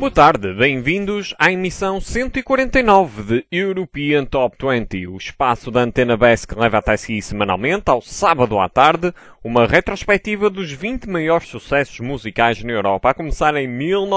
Boa tarde, bem-vindos à emissão 149 de European Top 20, o espaço da Antena BES que leva até si semanalmente, ao sábado à tarde, uma retrospectiva dos 20 maiores sucessos musicais na Europa, a começar em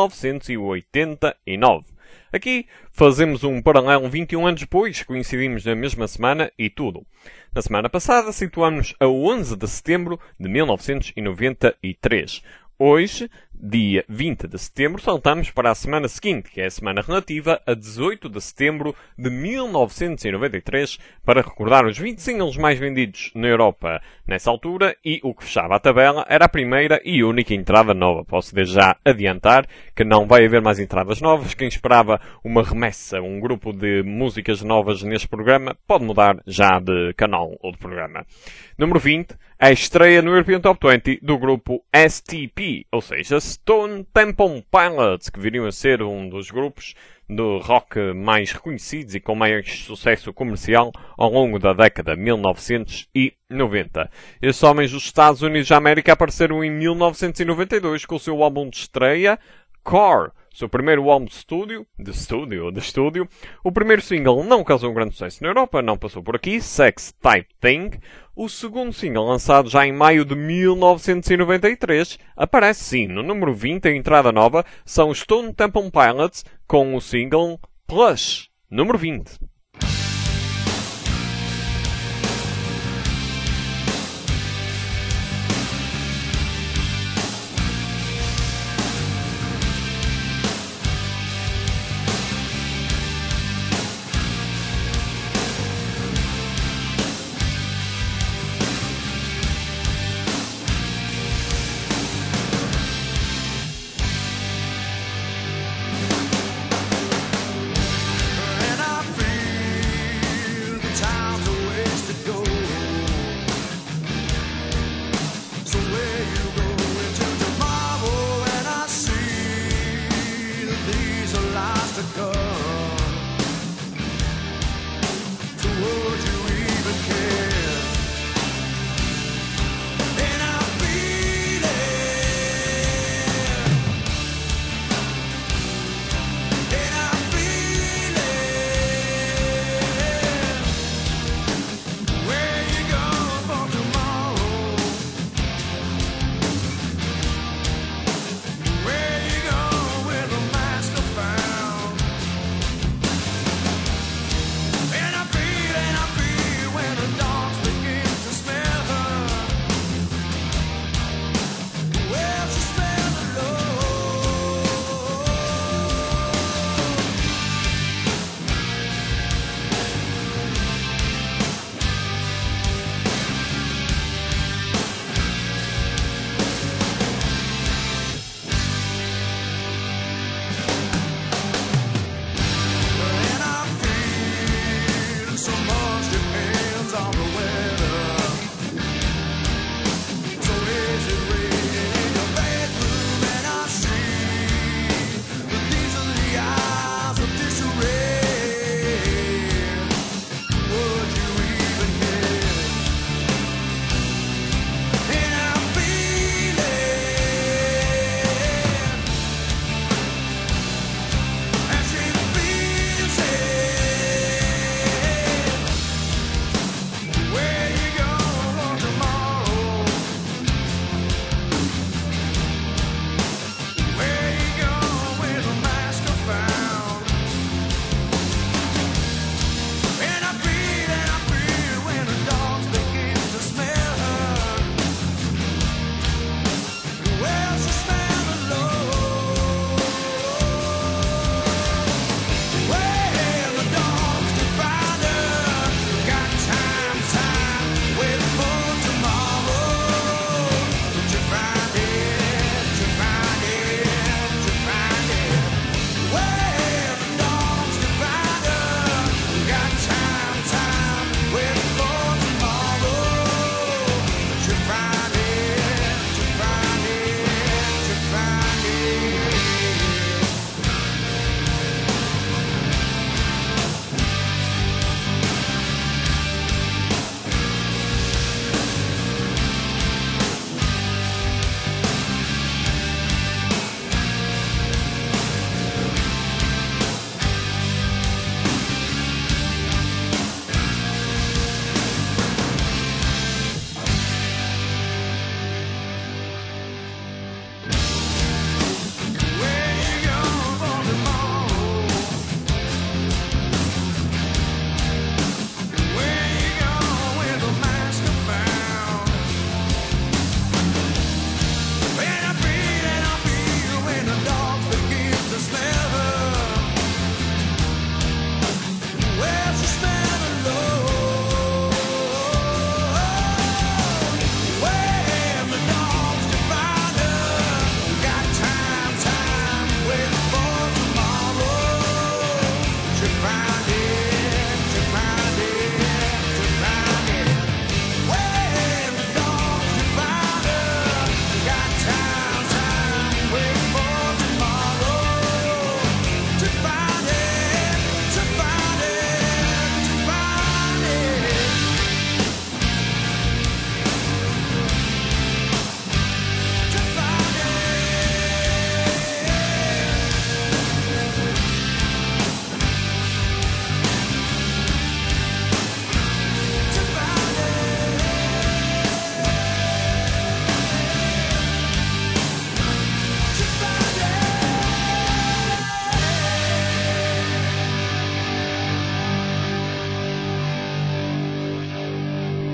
1989. Aqui fazemos um paralelo 21 anos depois, coincidimos na mesma semana e tudo. Na semana passada situamos-nos a 11 de setembro de 1993. Hoje, dia 20 de setembro, saltamos para a semana seguinte, que é a semana relativa a 18 de setembro de 1993, para recordar os 20 singles mais vendidos na Europa nessa altura, e o que fechava a tabela era a primeira e única entrada nova. Posso desde já adiantar que não vai haver mais entradas novas. Quem esperava uma remessa, um grupo de músicas novas neste programa, pode mudar já de canal ou de programa. Número 20, a estreia no European Top 20 do grupo STP, ou seja, Stone Temple Pilots, que viriam a ser um dos grupos do rock mais reconhecidos e com maior sucesso comercial ao longo da década de 1990. Estes homens dos Estados Unidos da América apareceram em 1992 com o seu álbum de estreia, Core, seu primeiro álbum de estúdio. O primeiro single não causou um grande sucesso na Europa, não passou por aqui, Sex Type Thing. O segundo single, lançado já em maio de 1993, aparece sim no número 20, a entrada nova, são os Stone Temple Pilots com o single Plush, número 20.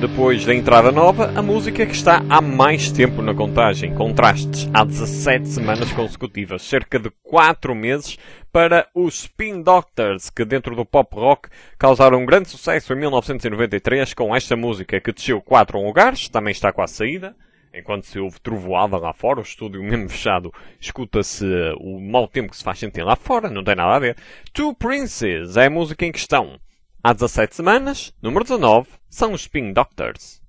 Depois da entrada nova, a música que está há mais tempo na contagem. Contrastes há 17 semanas consecutivas, cerca de 4 meses, para os Spin Doctors, que dentro do pop rock causaram um grande sucesso em 1993 com esta música que desceu 4 lugares, também está quase saída. Enquanto se ouve trovoada lá fora, o estúdio mesmo fechado, escuta-se o mau tempo que se faz sentir lá fora, não tem nada a ver. Two Princes é a música em questão. Há 17 semanas, número 19, são os Spin Doctors.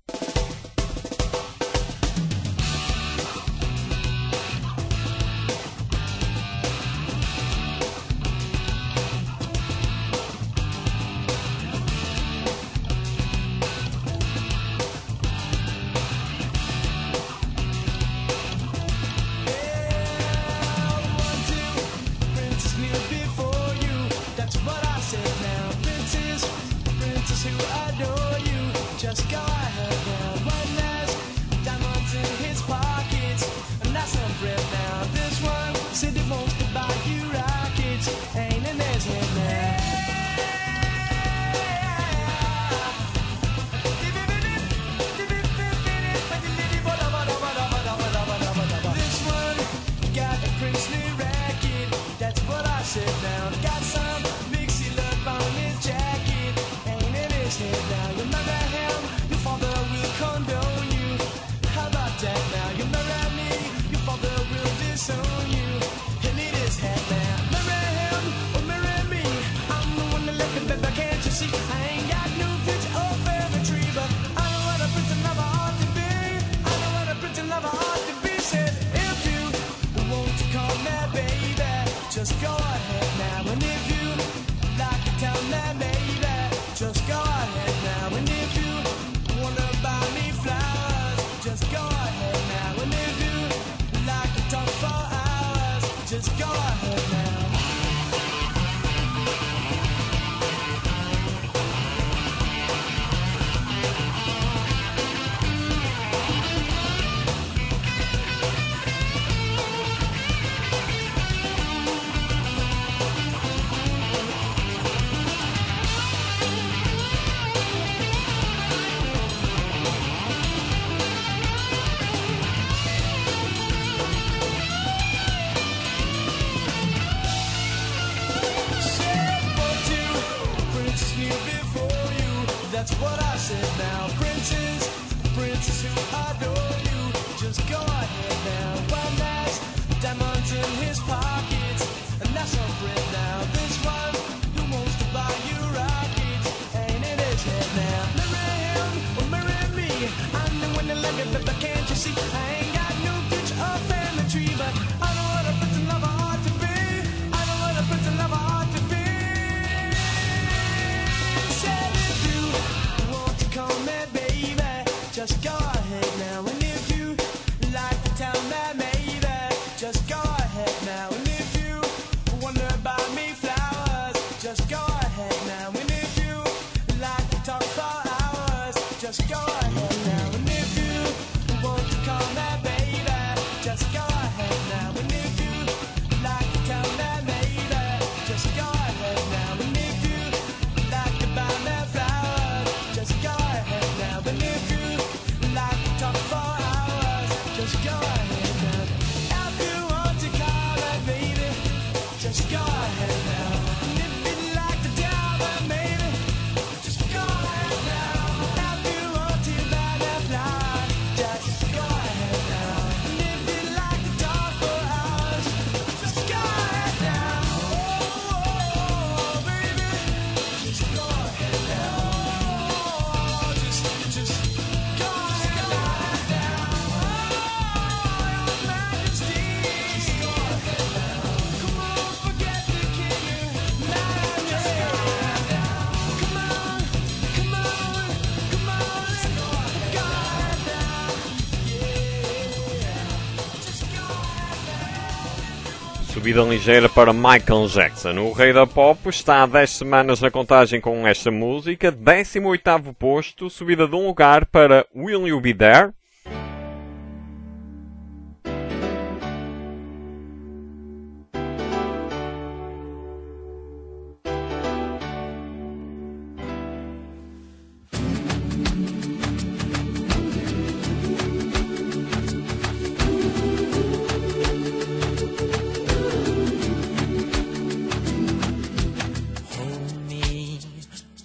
Subida ligeira para Michael Jackson. O rei da pop está há 10 semanas na contagem com esta música. 18º posto, subida de um lugar para Will You Be There?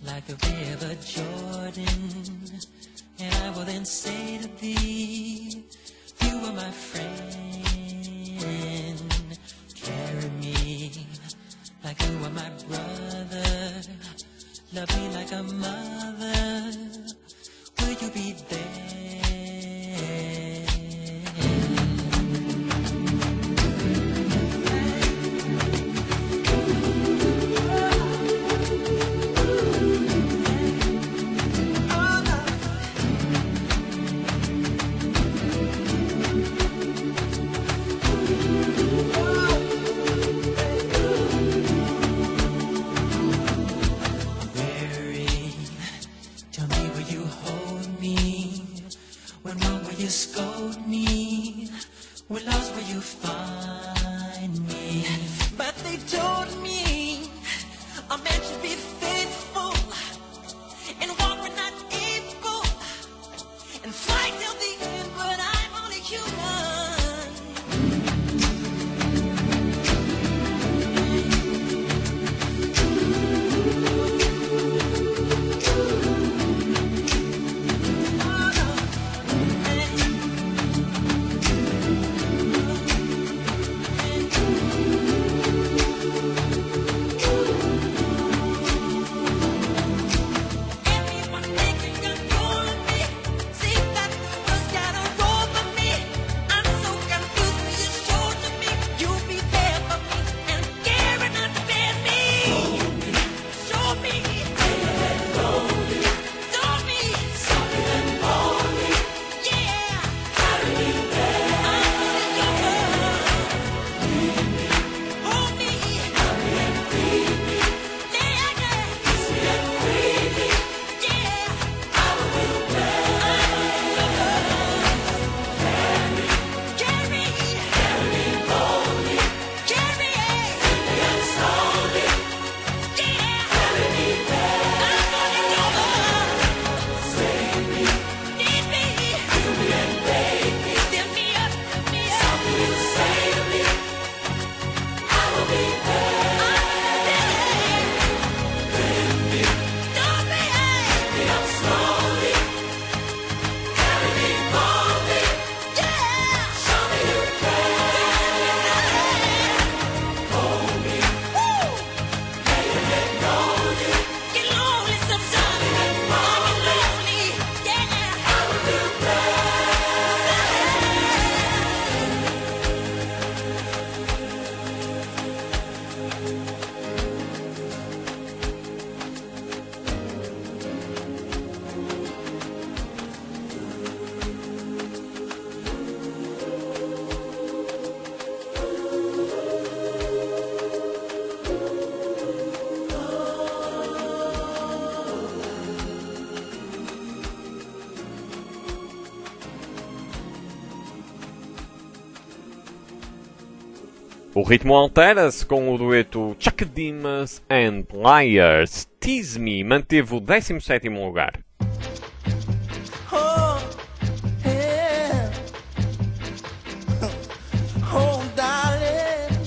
like the river Jordan, and I will then say to thee, you are my friend. Carry me like you are my brother. Love me like a mother. Will you be there? You scold me, when lost will you find me? But they told me a man should be faithful and walk when not able and fight till the end, but I'm only human. O ritmo altera-se com o dueto Chuck Dimas and Liars. Tease Me manteve o 17º lugar. Oh, yeah. Oh, darling.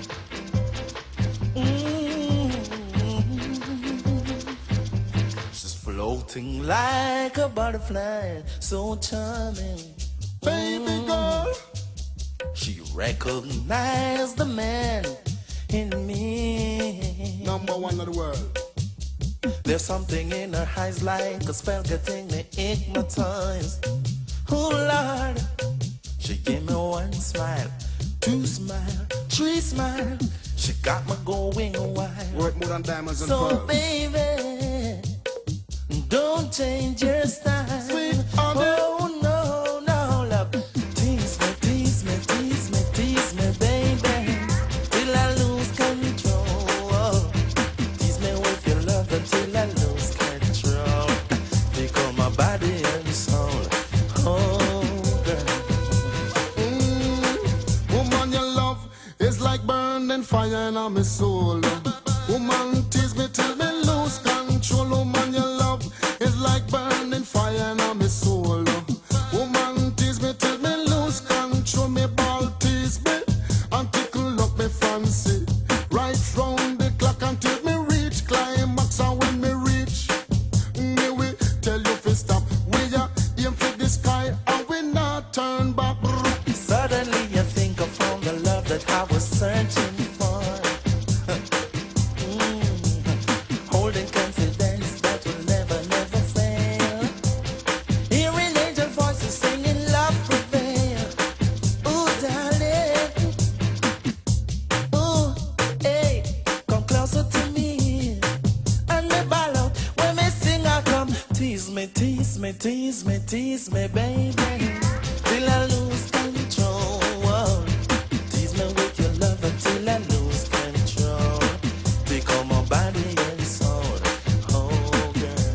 She's floating like a butterfly, so charming. Baby girl. She recognized the man in me. Number one of the world. There's something in her eyes like a spell getting me hypnotized. Oh Lord, she gave me one smile, two smile, three smile. She got me going wild. Worth more than diamonds and So pearls. baby, don't change your style. Sweet honey. Oh no, no love. Tease me, tease me, tease me, tease me, baby, till I lose control. Tease me with your love until I lose control. Become my body and soul. Oh girl. Woman, your love is like burning fire in my soul. Woman, tease me till me lose control. Tease me, tease me, tease me, tease me, baby, till I lose control. Tease me with your love until I lose control. Take all my body and soul, oh girl.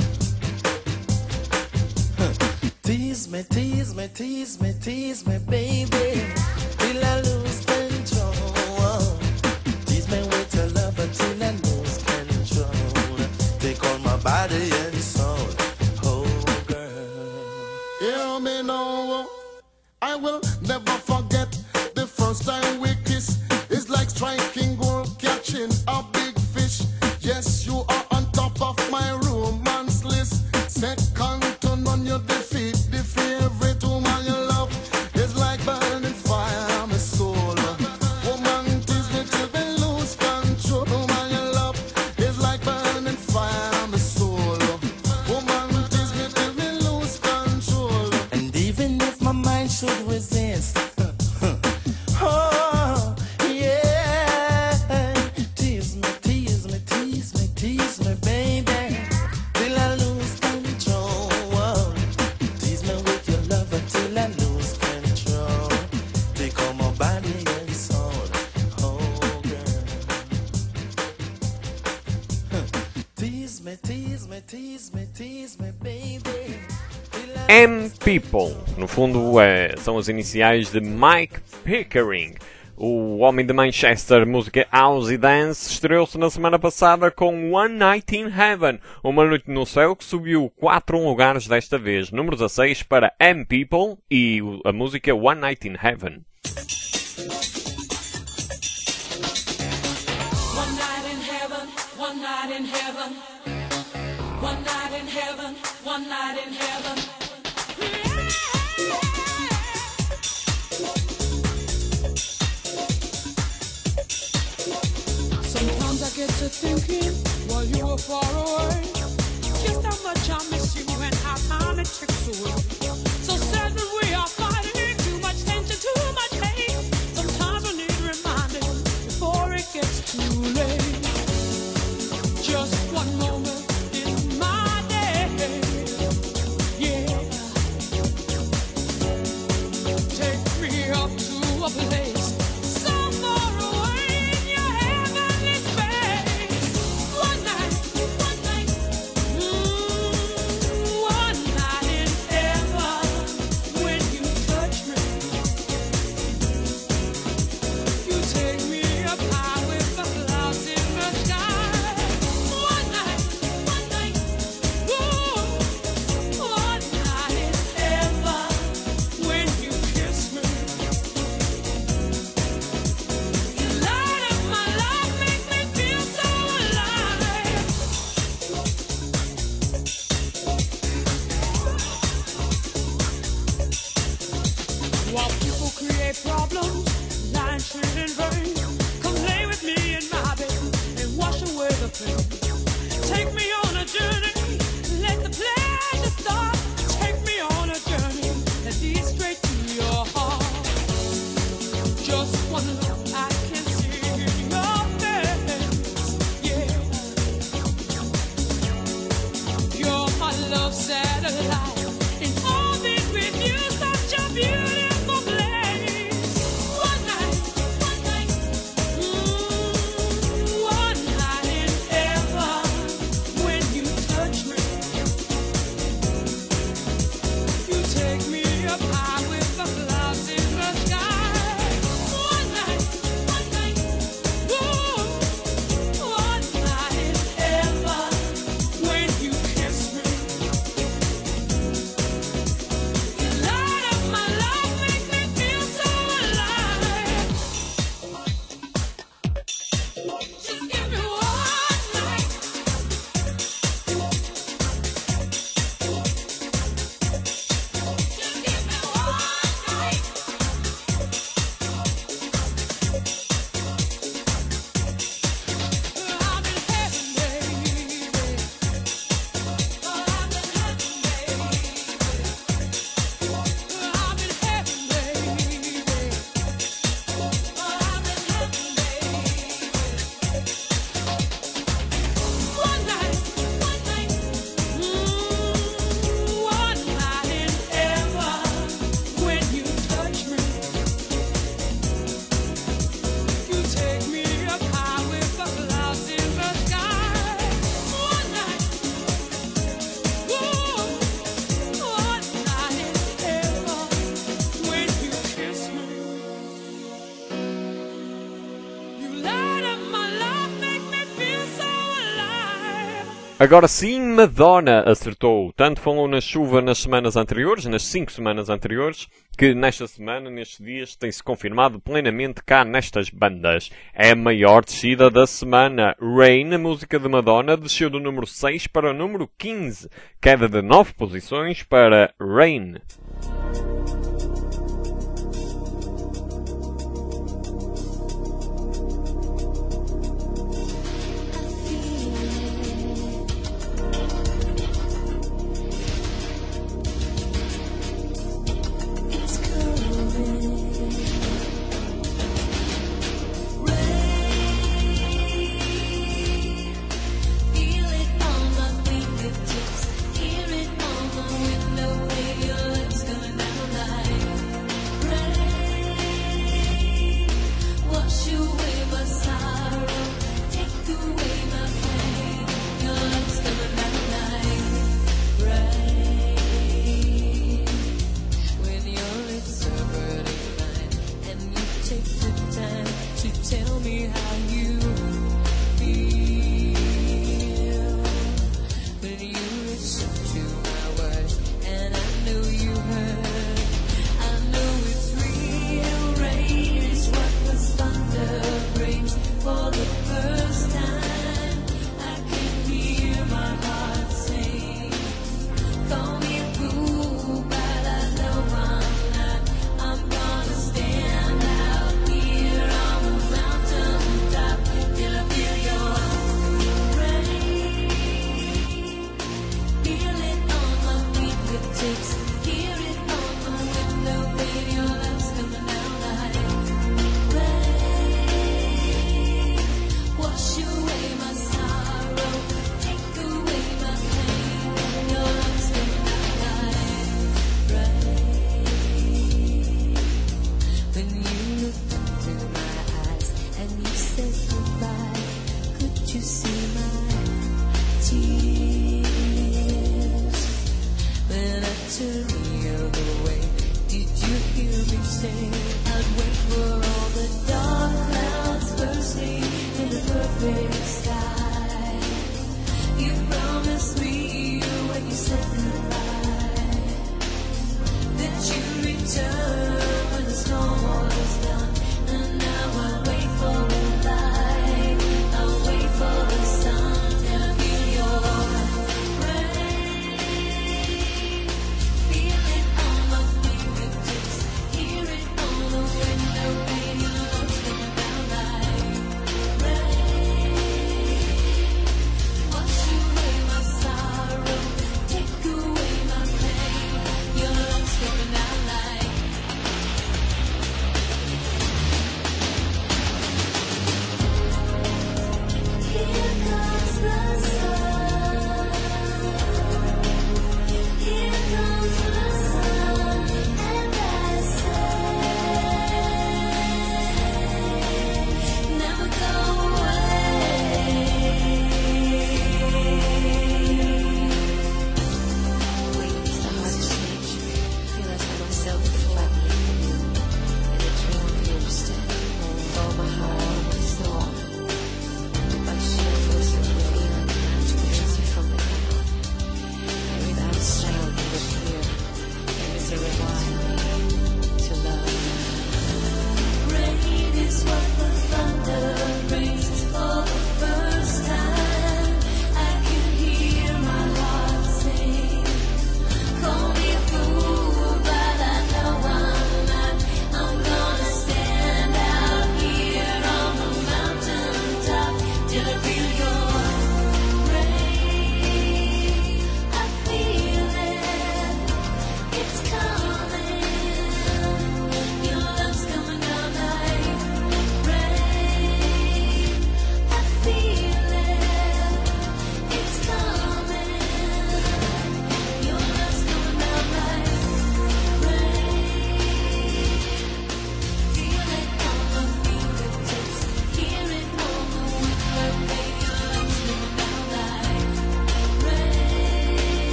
Tease me, tease me, tease me, tease me, baby, till I lose control. Tease me with your love until I lose control. Take all my body and soul, oh girl. Hear me now. I will never forget the first time we kiss. It's like striking gold, catching a big fish. Yes, you are on top of my romance list. Second to none, you defeat the favorite woman you love. It's like burning fire, my soul. Woman, tease me till we lose control. Woman you love, it's like burning fire, my soul. Woman, tease me till we lose control. And even if my mind should resist, oh yeah, tease me, tease me, tease me, tease me, baby, till I lose control. Tease me with your love until I lose control. Take all my body and soul, oh girl. Tease me, tease me, tease me, tease me, baby. M-People, no fundo são as iniciais de Mike Pickering. O homem de Manchester, música House e Dance, estreou-se na semana passada com One Night in Heaven, uma noite no céu que subiu 4 lugares desta vez, número 16 para M-People e a música One Night in Heaven. One night in heaven, one night in heaven, one night in heaven, one night in heaven. Sometimes I get to thinking while you were far away, just how much I miss you and how time it ticks away. So sad that we are fighting, too much tension, too much hate. Sometimes I need reminding before it gets too late. Just one moment in my day, yeah. Take me up to a place so far away in your heavenly space. One night, one night, one night in heaven. When you touch me, you take me up high with the clouds in the sky. One night, ooh, one night in heaven. When you kiss me, you light up my life, make me feel so alive. While people create problems, lying shit in vain, come lay with me in my bed and wash away the pain. Take me on a journey, let the pleasure start. Take me on a journey that leads straight to your heart. Just one look, I can see your face, yeah. You're my love satellite, in orbit with you, such a beautiful place. One night, one night in heaven. When you touch me, you take me up high with the clouds in the sky. One night, ooh, one night in heaven. When you kiss me, Agora sim, Madonna acertou. Tanto falou na chuva nas semanas anteriores, nas 5 semanas anteriores, que nesta semana, nestes dias, tem-se confirmado plenamente cá nestas bandas. É a maior descida da semana. Rain, a música de Madonna, desceu do número 6 para o número 15. Queda de 9 posições para Rain. Feel it on my fingertips, hear it on my window, where your lips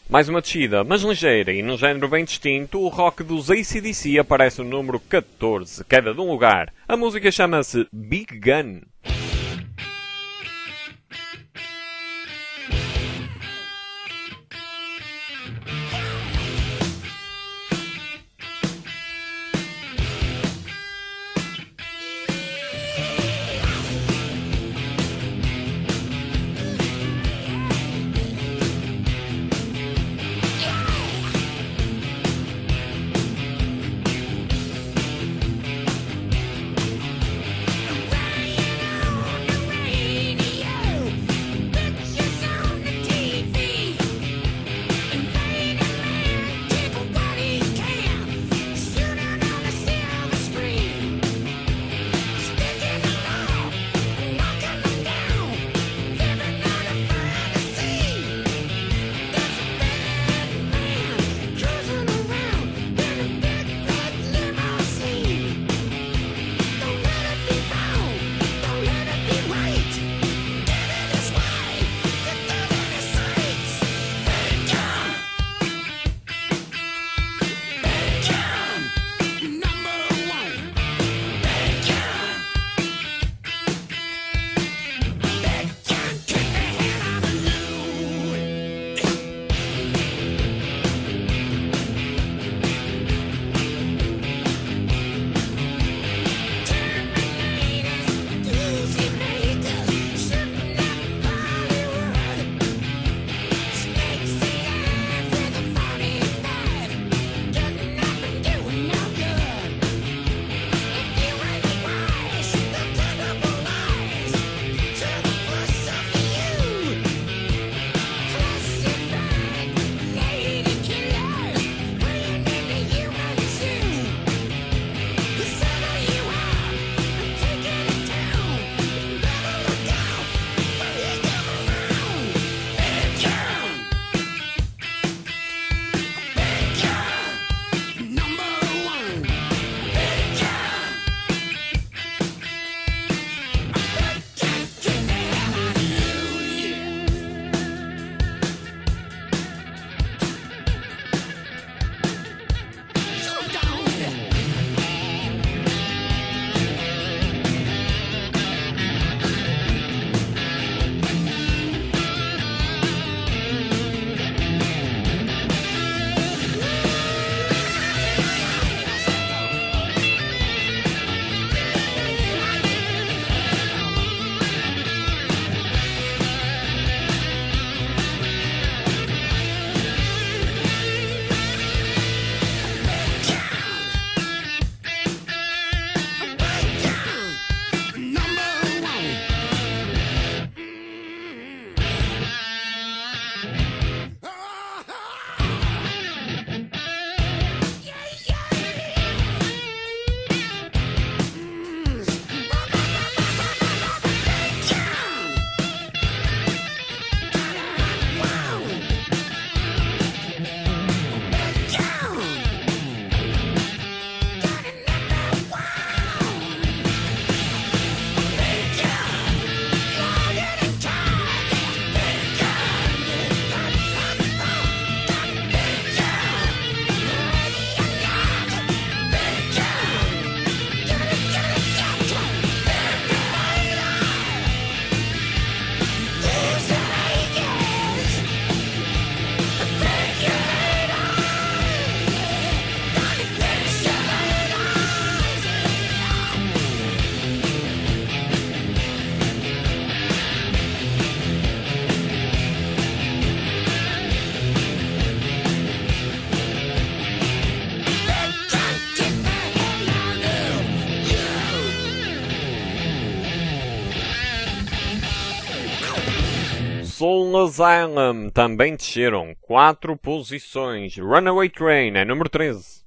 Mais uma descida, mas ligeira e num género bem distinto, o rock dos AC/DC aparece no número 14, queda de um lugar. A música chama-se Big Gun. Soul Asylum também desceram 4 posições. Runaway Train é número 13.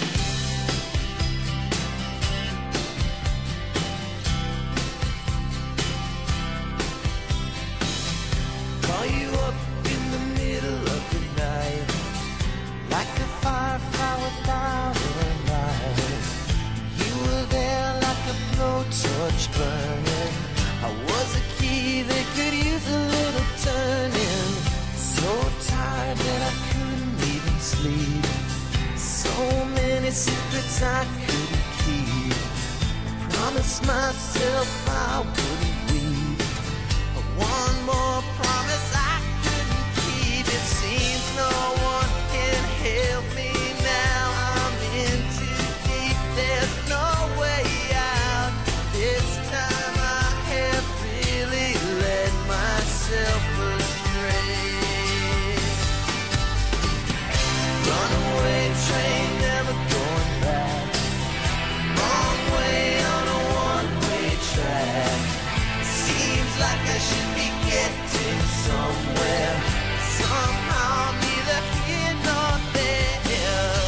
Call you up in the middle of the night, like a firefly without a light. You were there like a blowtorch burning. I was a key that could use a little turning. So tired that I couldn't even sleep. So many secrets I couldn't keep. Promised myself I wouldn't weep. But one more promise I couldn't keep. It seems no one can help me now. I'm in too deep. There's no way out. This time I have really led myself astray. Runaway train, never going back. Wrong way on a one-way track. Seems like I should be getting somewhere. Somehow I'm neither here nor there.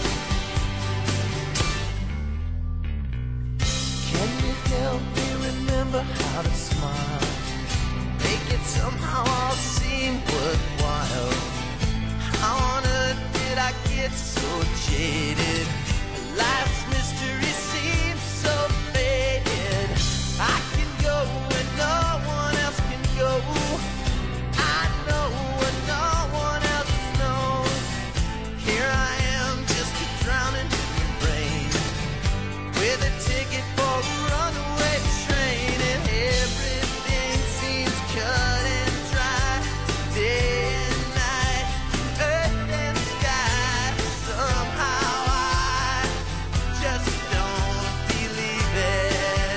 Can you help me remember how to smile? Make it somehow all seem worthwhile. How on earth did I get so jaded? Life's mystery seems so faded. I can go where no one else can go. I know what no one else knows. Here I am, just a drowning in the rain, with a ticket for a runaway train, and everything seems cut and dry. Day and night, earth and sky. Somehow I just don't believe it.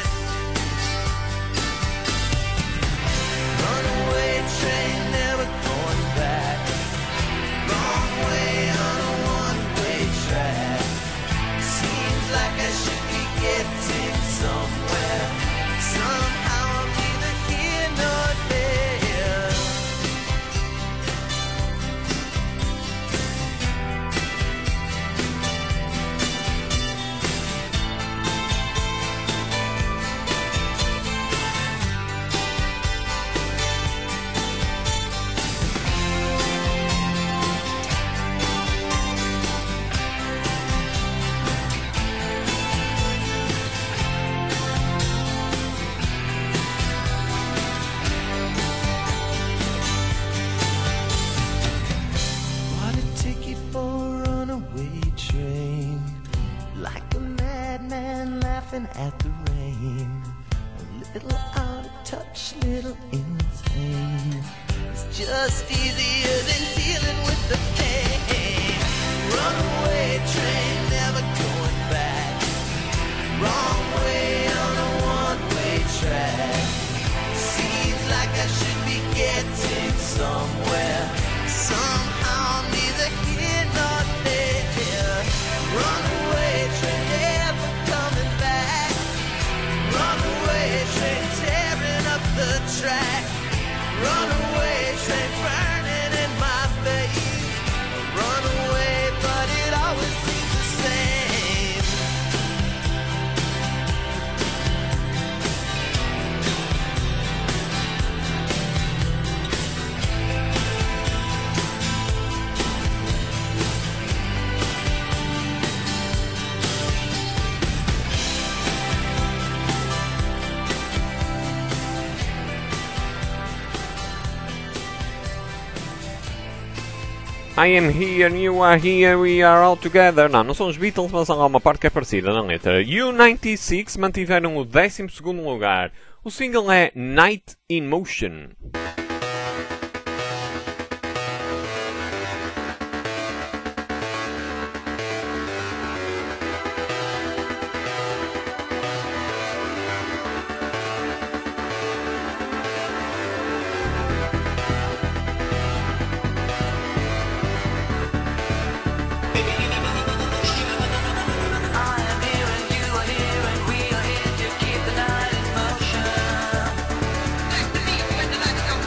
Runaway train, never going back. Wrong way on a one-way track. Seems like I should be getting somewhere. Somehow I'm neither here nor there. Bought a ticket for a runaway train, like a madman laughing at the rain. A little out of touch, little insane. It's just easier than dealing with the pain. Runaway train, never going back. Wrong way on a one-way track. Seems like I should be getting somewhere. Somehow I'm neither here nor there. Runaway train, never coming back. Runaway train, tearing up the track. Runaway train, burning in my face. Runaway, but it always seems the same. I am here, you are here, we are all together. Não são os Beatles, mas há uma parte que é parecida na letra. U96 mantiveram o 12º lugar. O single é Night in Motion. Night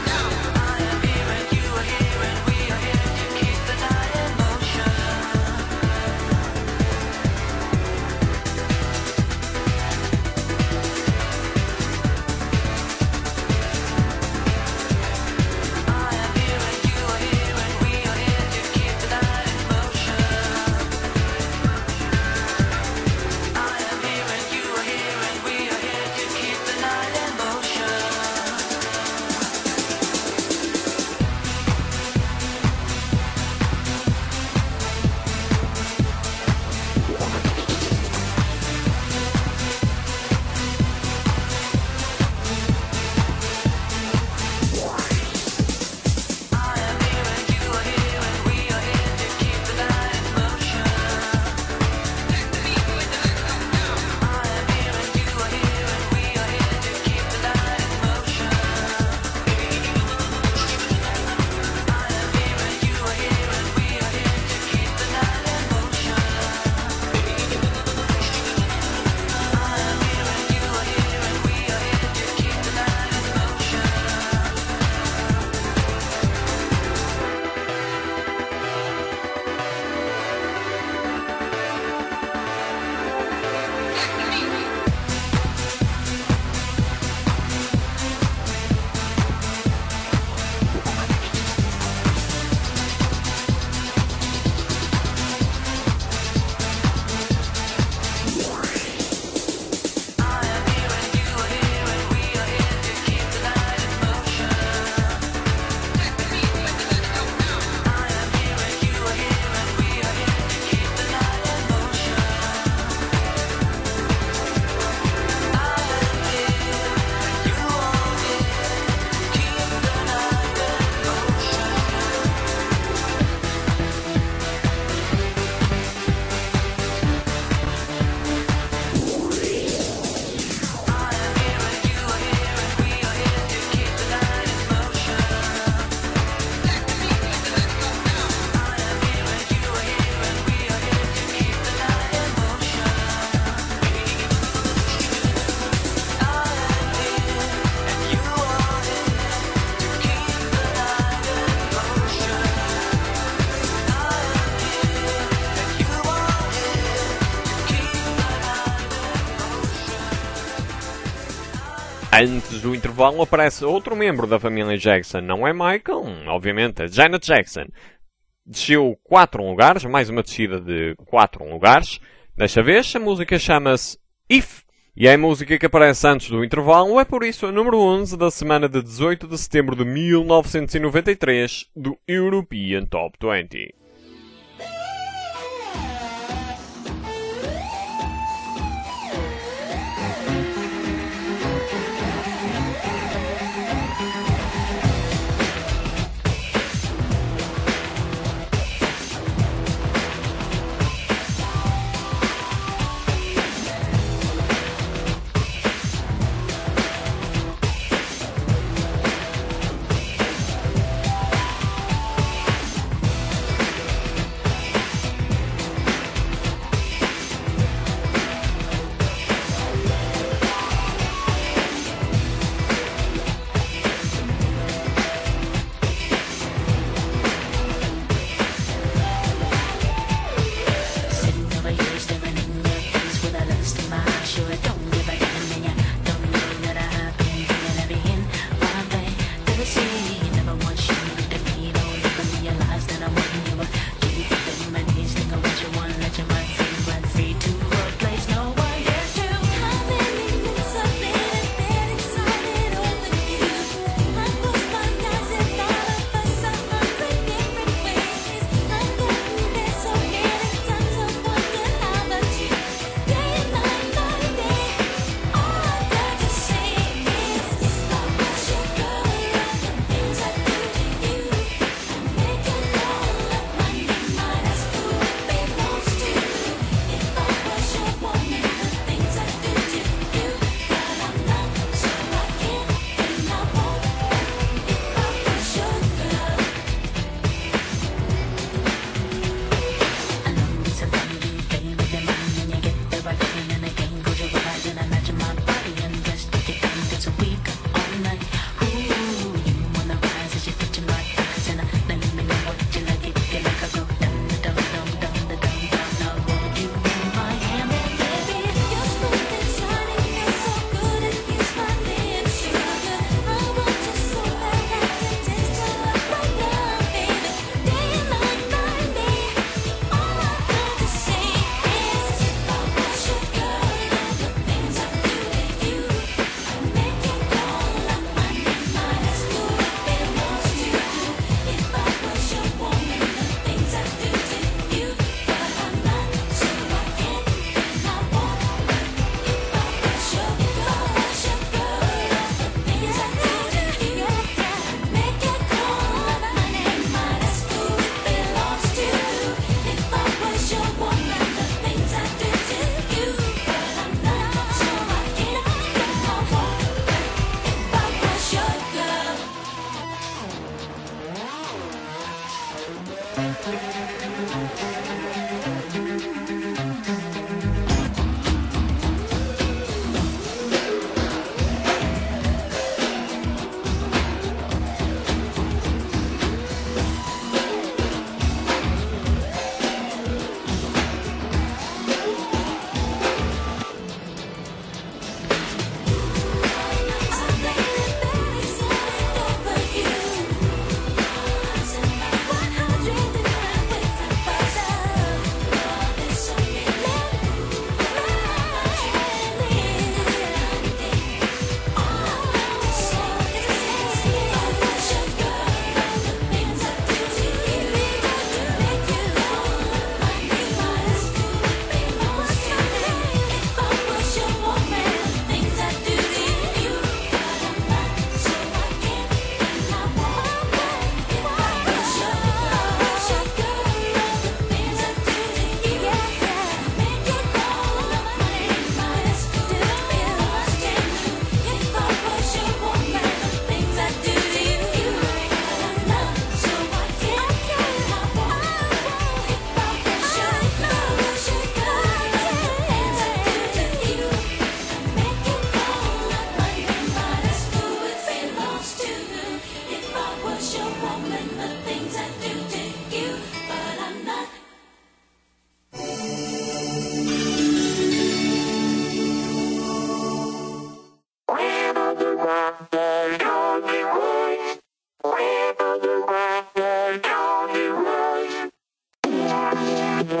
Antes do intervalo aparece outro membro da família Jackson. Não é Michael, obviamente, é Janet Jackson. Desceu 4 lugares, mais uma descida de 4 lugares. Desta vez a música chama-se If. E é a música que aparece antes do intervalo, é por isso a número 11 da semana de 18 de setembro de 1993 do European Top 20.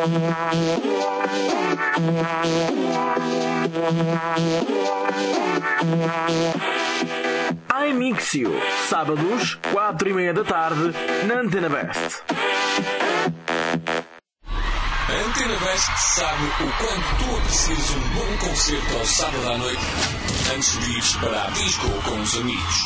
iMixio, sábados, 4:30 da tarde, na Antena Best. A Antena Best sabe o quanto tu aprecias um bom concerto ao sábado à noite antes de ires para a disco com os amigos.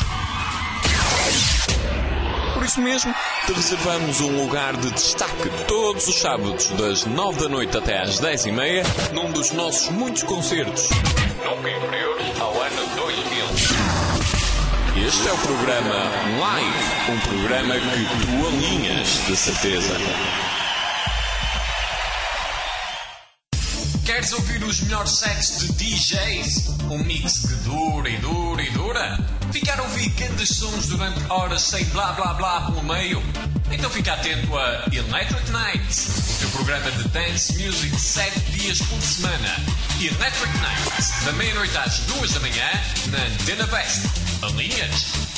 Por isso mesmo, te reservamos um lugar de destaque todos os sábados das 9 da noite até às 10:30 num dos nossos muitos concertos, nunca inferiores ao ano 2000. Este é o programa Live, um programa que tu alinhas, de certeza. Queres ouvir os melhores sets de DJs? Um mix que dura e dura e dura? Ficar a ouvir grandes sons durante horas sem blá blá blá pelo meio? Então fica atento a Electric Nights, o teu programa de dance music 7 dias por semana. Electric Nights, da meia-noite às 2 da manhã, na Antena Best. Alinhas?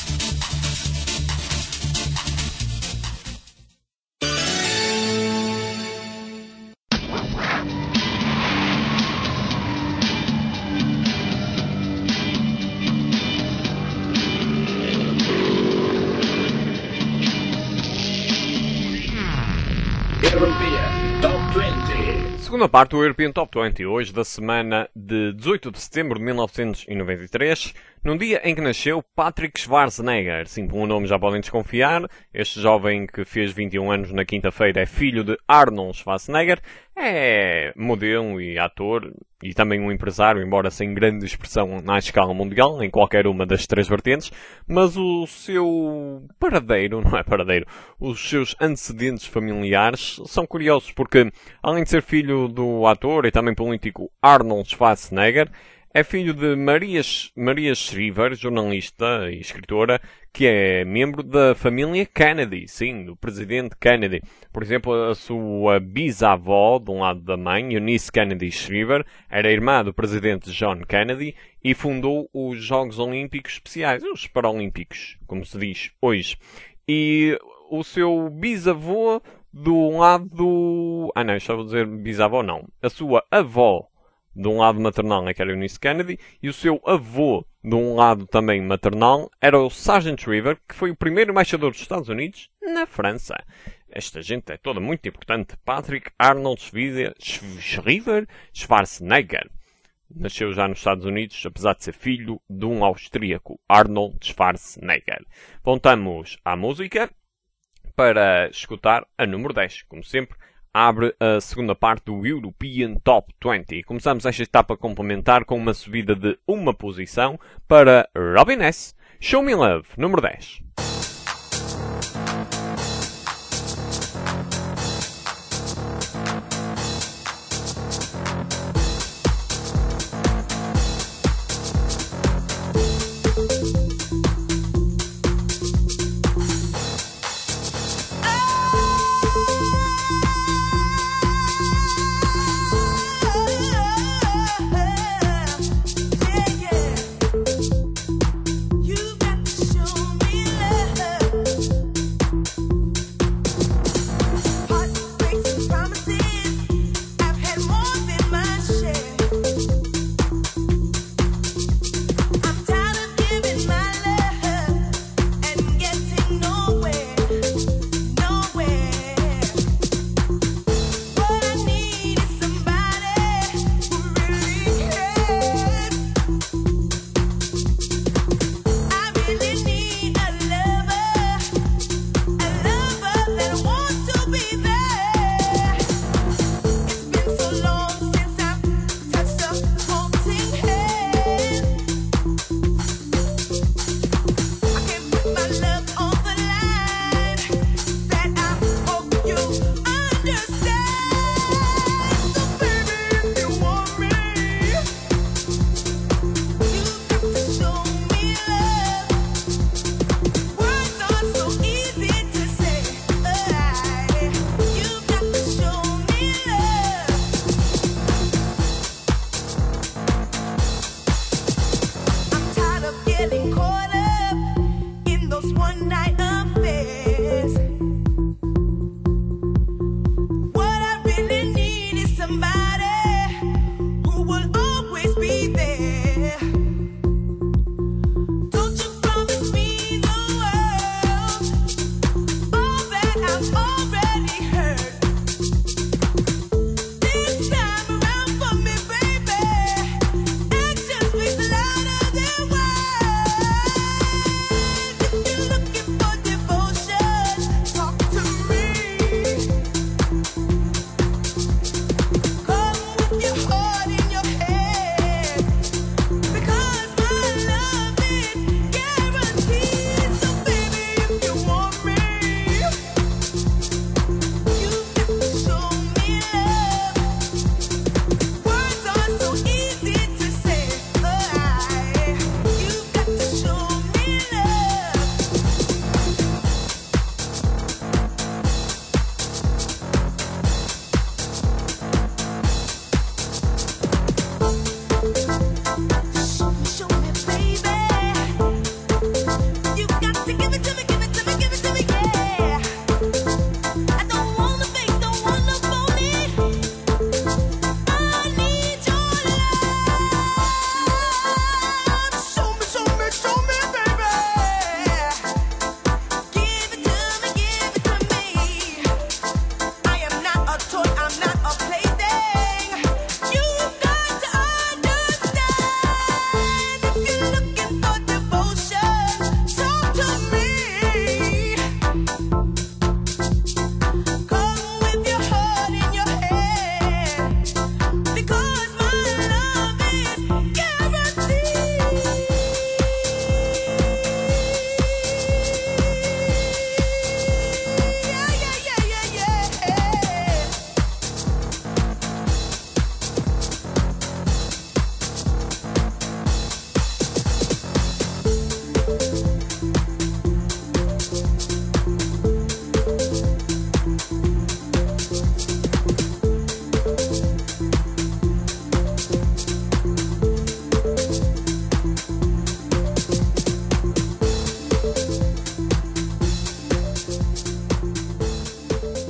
Segunda parte do European Top 20, hoje da semana de 18 de setembro de 1993, num dia em que nasceu Patrick Schwarzenegger. Sim, pelo nome já podem desconfiar. Este jovem que fez 21 anos na quinta-feira é filho de Arnold Schwarzenegger, é modelo e ator e também um empresário, embora sem grande expressão na escala mundial, em qualquer uma das três vertentes, mas o seu paradeiro, não é paradeiro, os seus antecedentes familiares são curiosos porque, além de ser filho do ator e também político Arnold Schwarzenegger, é filho de Maria Shriver, jornalista e escritora, que é membro da família Kennedy, sim, do presidente Kennedy. Por exemplo, a sua bisavó, de um lado da mãe, Eunice Kennedy Shriver, era irmã do presidente John Kennedy e fundou os Jogos Olímpicos Especiais, os Paralímpicos, como se diz hoje. E o seu bisavô, do lado... não, estava a dizer bisavó, não. A sua avó, de um lado maternal, é que era Eunice Kennedy, e o seu avô, de um lado também maternal, era o Sargent Shriver, que foi o primeiro embaixador dos Estados Unidos na França. Esta gente é toda muito importante. Patrick Arnold Shriver Schwarzenegger. Nasceu já nos Estados Unidos, apesar de ser filho de um austríaco, Arnold Schwarzenegger. Voltamos à música para escutar a número 10, como sempre. Abre a segunda parte do European Top 20. Começamos esta etapa complementar com uma subida de uma posição para Robin S. Show Me Love, número 10. You got to show me love.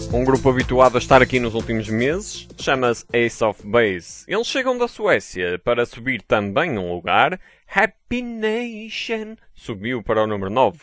Um grupo habituado a estar aqui nos últimos meses, chama-se Ace of Base. Eles chegam da Suécia para subir também um lugar. Happy Nation subiu para o número 9.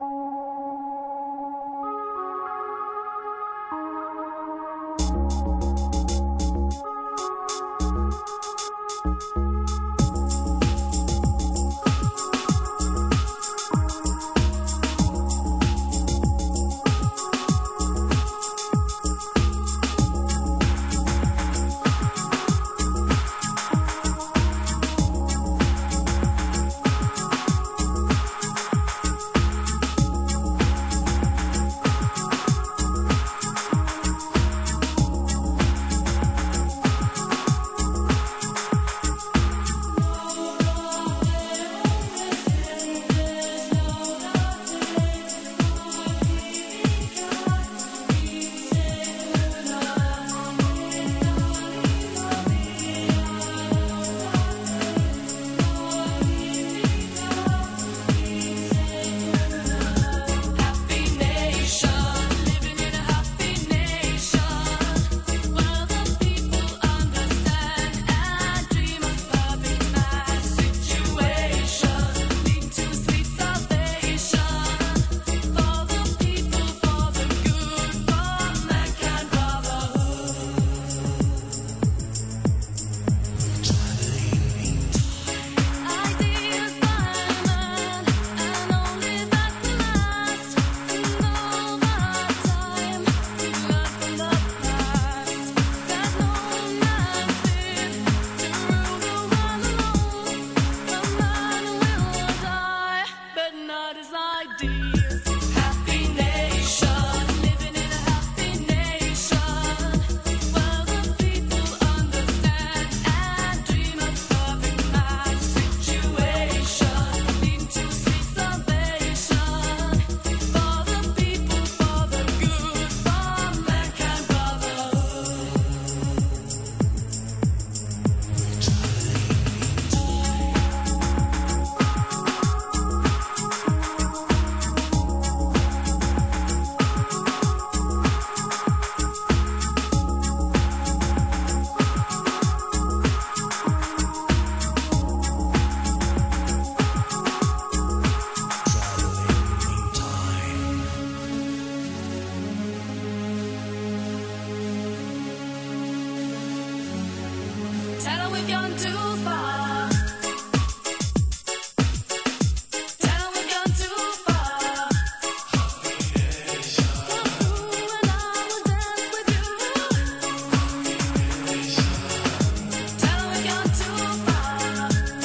Tell her we've gone too far. Tell her we've gone too far. Come through and I will dance with you. Tell her we've gone too far.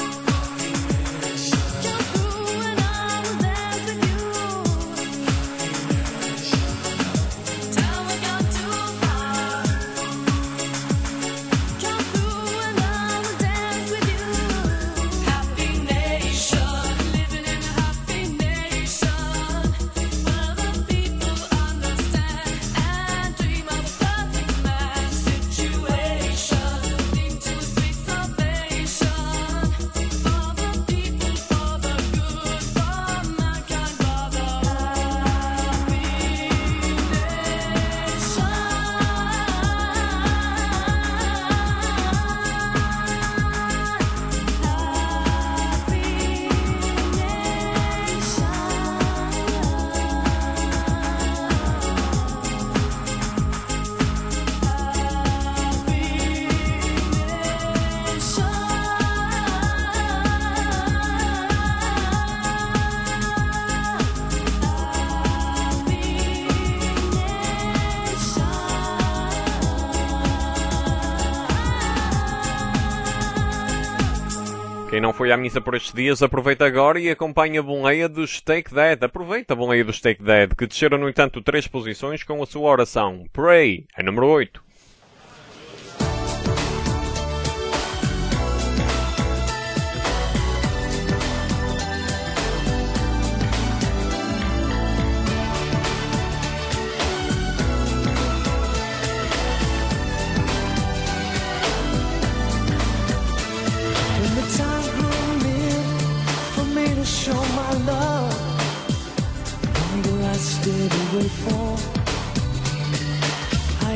Come through and I will dance with you. Tell her we've gone too far. Come through and I will dance with you. Happy nation, living in a happy nation, where the people understand and dream of a perfect man situation, leading to sweet salvation for the people, for the good, for mankind, for the happy Quem não foi à missa por estes dias, aproveita agora e acompanha a boleia dos Take That. Aproveita a boleia dos Take That, que desceram, no entanto, 3 posições com a sua oração. Pray, a número 8. When the time grew near for me to show my love, longer I stayed away for.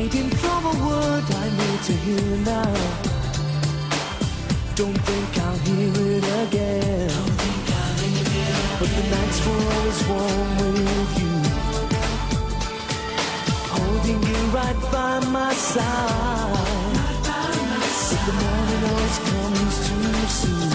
Looking for the word I need to hear now. Don't think I'll hear it again. But the nights were always warm with you, holding you right by my side. But the morning always comes too soon.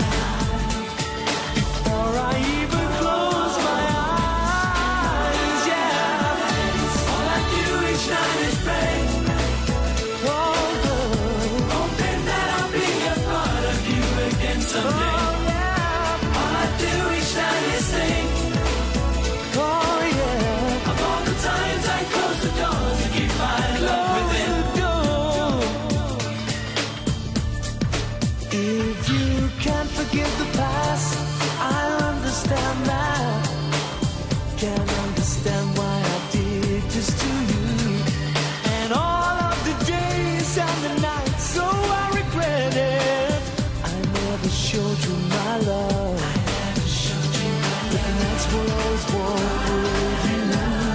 Before I even close my eyes, yeah. All I do each night is pray. Oh, Lord, hoping that I'll be a part of you again someday. Oh, yeah. All I do each night is sing. Oh, yeah. Of all the times I close the doors to keep my love within. If you can't forgive the past, I understand that. Can't understand why I did this to you. And all of the days and the nights, so I regret it. I never showed you my love. But the nights were always warm with you,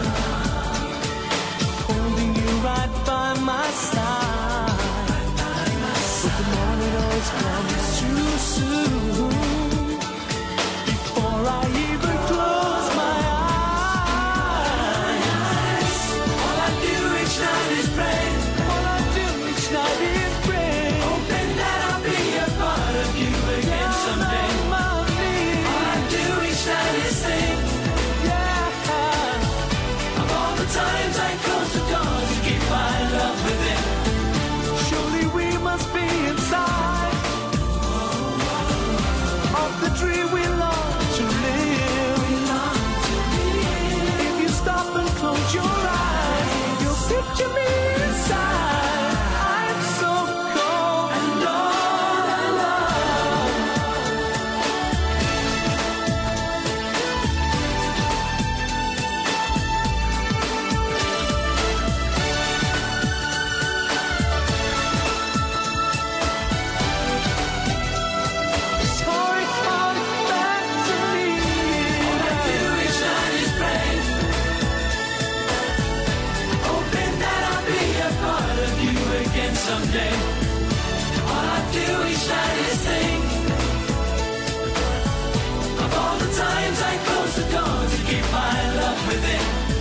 holding you right by my side. But the morning always comes too soon. Before I even close my eyes, all I do each night is pray. All I do each night is pray, hoping that I'll be a part of you again someday. All I do each night is sing. Yeah. Of all the times I close the door to keep my love within. Surely we must be inside of the dream we long to live. If you stop and close your eyes, you'll picture me inside. I'm so cold and all alone. Sorry, back to me. All I do each night is pray, hoping that I'll be a part of you again someday. All I do each night is sing. Of all the times I close the door to keep my love within.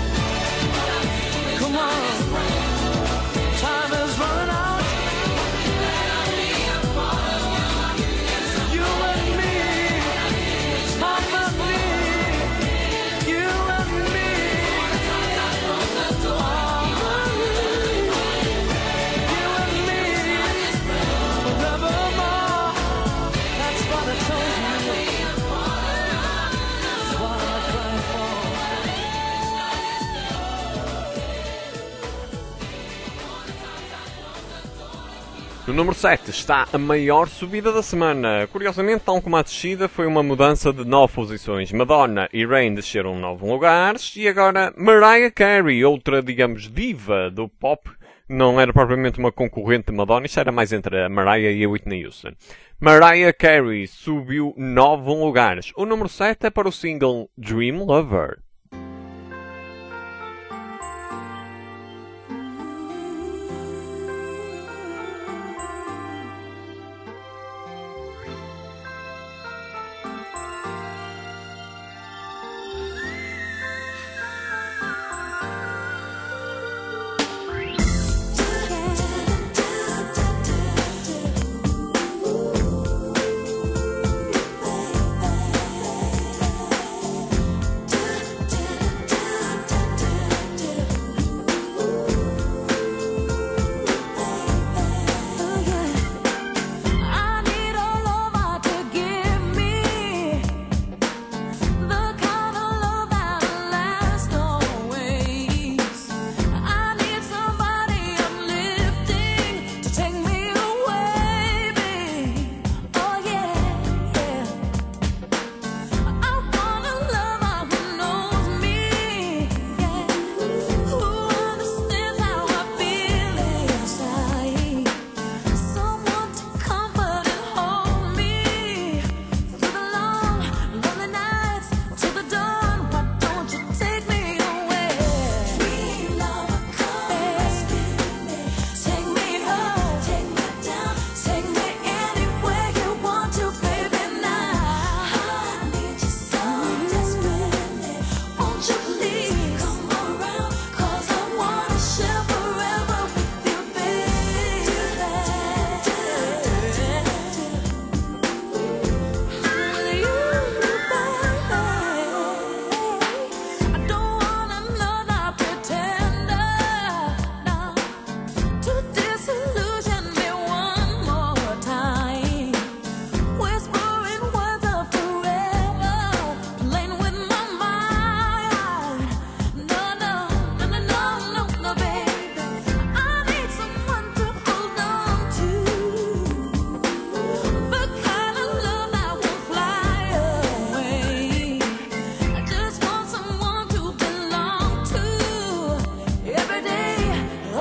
Come on, time is running out. You and me, harmony. You and me, harmony. You and me, forevermore. That's what I told you. That's what I cry for. No número 7 está a maior subida da semana. Curiosamente, tal como a descida, foi uma mudança de 9 posições. Madonna e Rain desceram 9 lugares e agora Mariah Carey, outra, digamos, diva do pop, não era propriamente uma concorrente de Madonna, isto era mais entre a Mariah e a Whitney Houston. Mariah Carey subiu 9 lugares. O número 7 é para o single Dream Lover.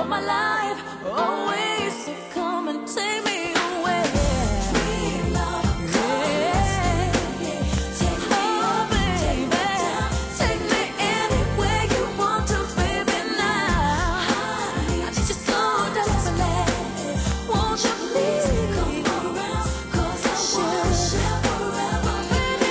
of my life. Always so come and take me away. Sweet love, take me up, baby. Take me anywhere you want to, baby, now. I need you so desperately. Won't you please come around? 'Cause I wanna share forever, baby.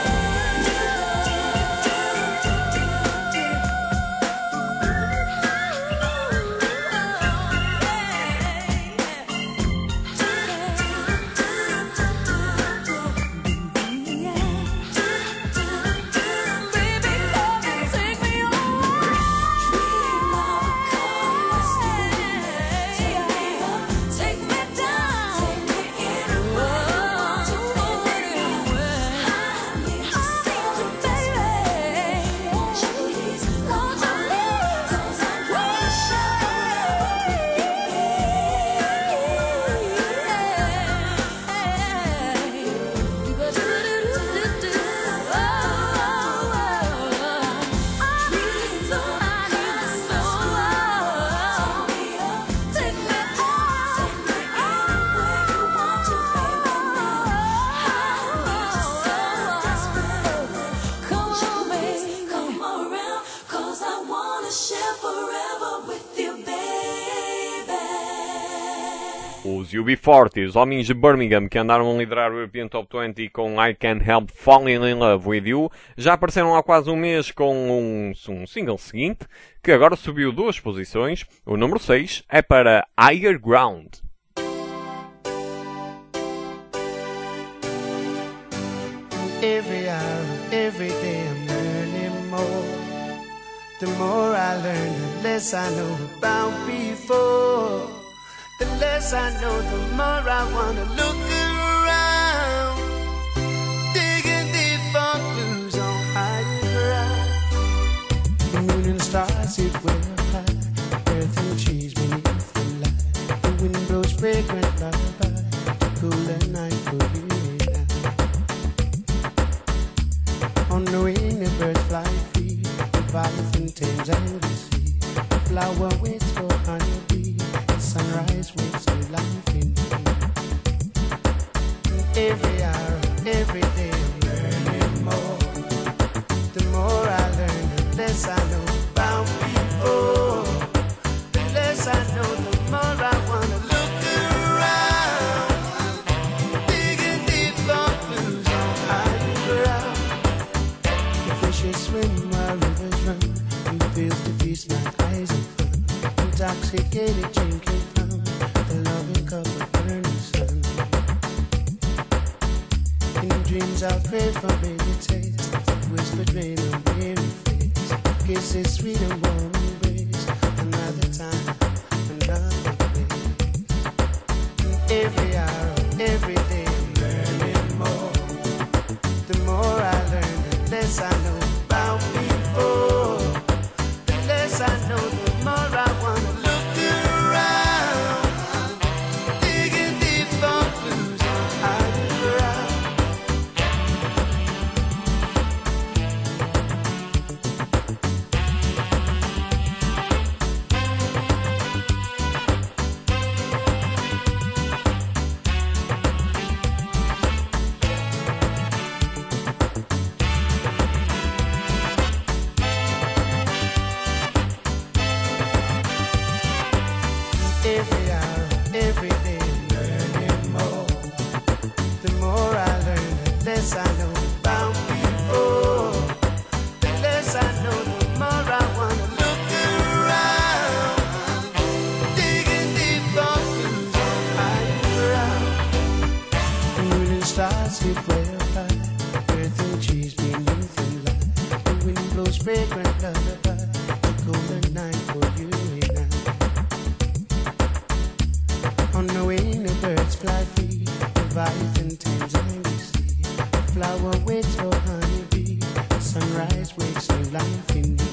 Come around, 'cause I wanna share forever with you, baby. Os UB40, os homens de Birmingham que andaram a liderar o European Top 20 com I Can't Help Falling in Love With You, já apareceram há quase um mês com um single seguinte, que agora subiu 2 posições. O número 6 é para Higher Ground. Every hour, every day I'm learning more. The more I learn, the less I know about before. The less I know, the more I wanna look around. Digging deep for clues on higher ground. The moon and the stars sit well high. Earth and trees beneath the light. The wind blows fragrant lullaby. Cooler night for you and I. On the wing, the birds fly free. The Leviathan tames and the sea. The flower waits for honeybee. The sunrise wakes new life in me. Every hour, every day, I'm learning more. The more I learn, the less I know about people. The less I know, the more I wanna look around. Digging deep for clues on higher ground. Fishes swim while rivers run. You feels to feast my eyes of fun. Intoxicated drinking from the loving cup of burning sun. In dreams I'll crave for baby taste. Whispered rain on weary face. Kisses sweet and warm embrace. Another time, another place. Every hour, every day I'm learning more. The more I learn, the less I know about people. The less I know, the more I wanna look around. Digging deep for clues on higher ground. Every hour, every day, learning more. The more I learn, the less I know about people. The less I know, the more I wanna look around. Digging deep for clues on higher ground. The moon and stars sit way up high. Earth and trees beneath the light. The wind blows fragrant lullaby. The golden night for you and I. On the wing, the birds fly free. The Leviathan tames and the sea. The flower waits for honeybee. The sunrise wakes new life in me.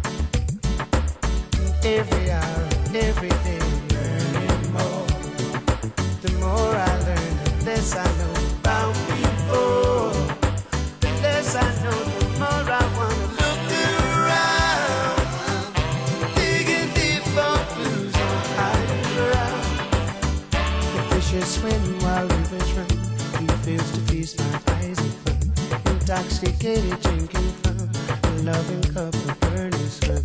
Every hour, every day, I'm learning more. The more I learn, the less I know about people. The less I know, the more I wanna look around. Digging deep for clues on swim while rivers run. He fails to feast my eyes with fun. Intoxicated, drinking from a loving cup of burning sun.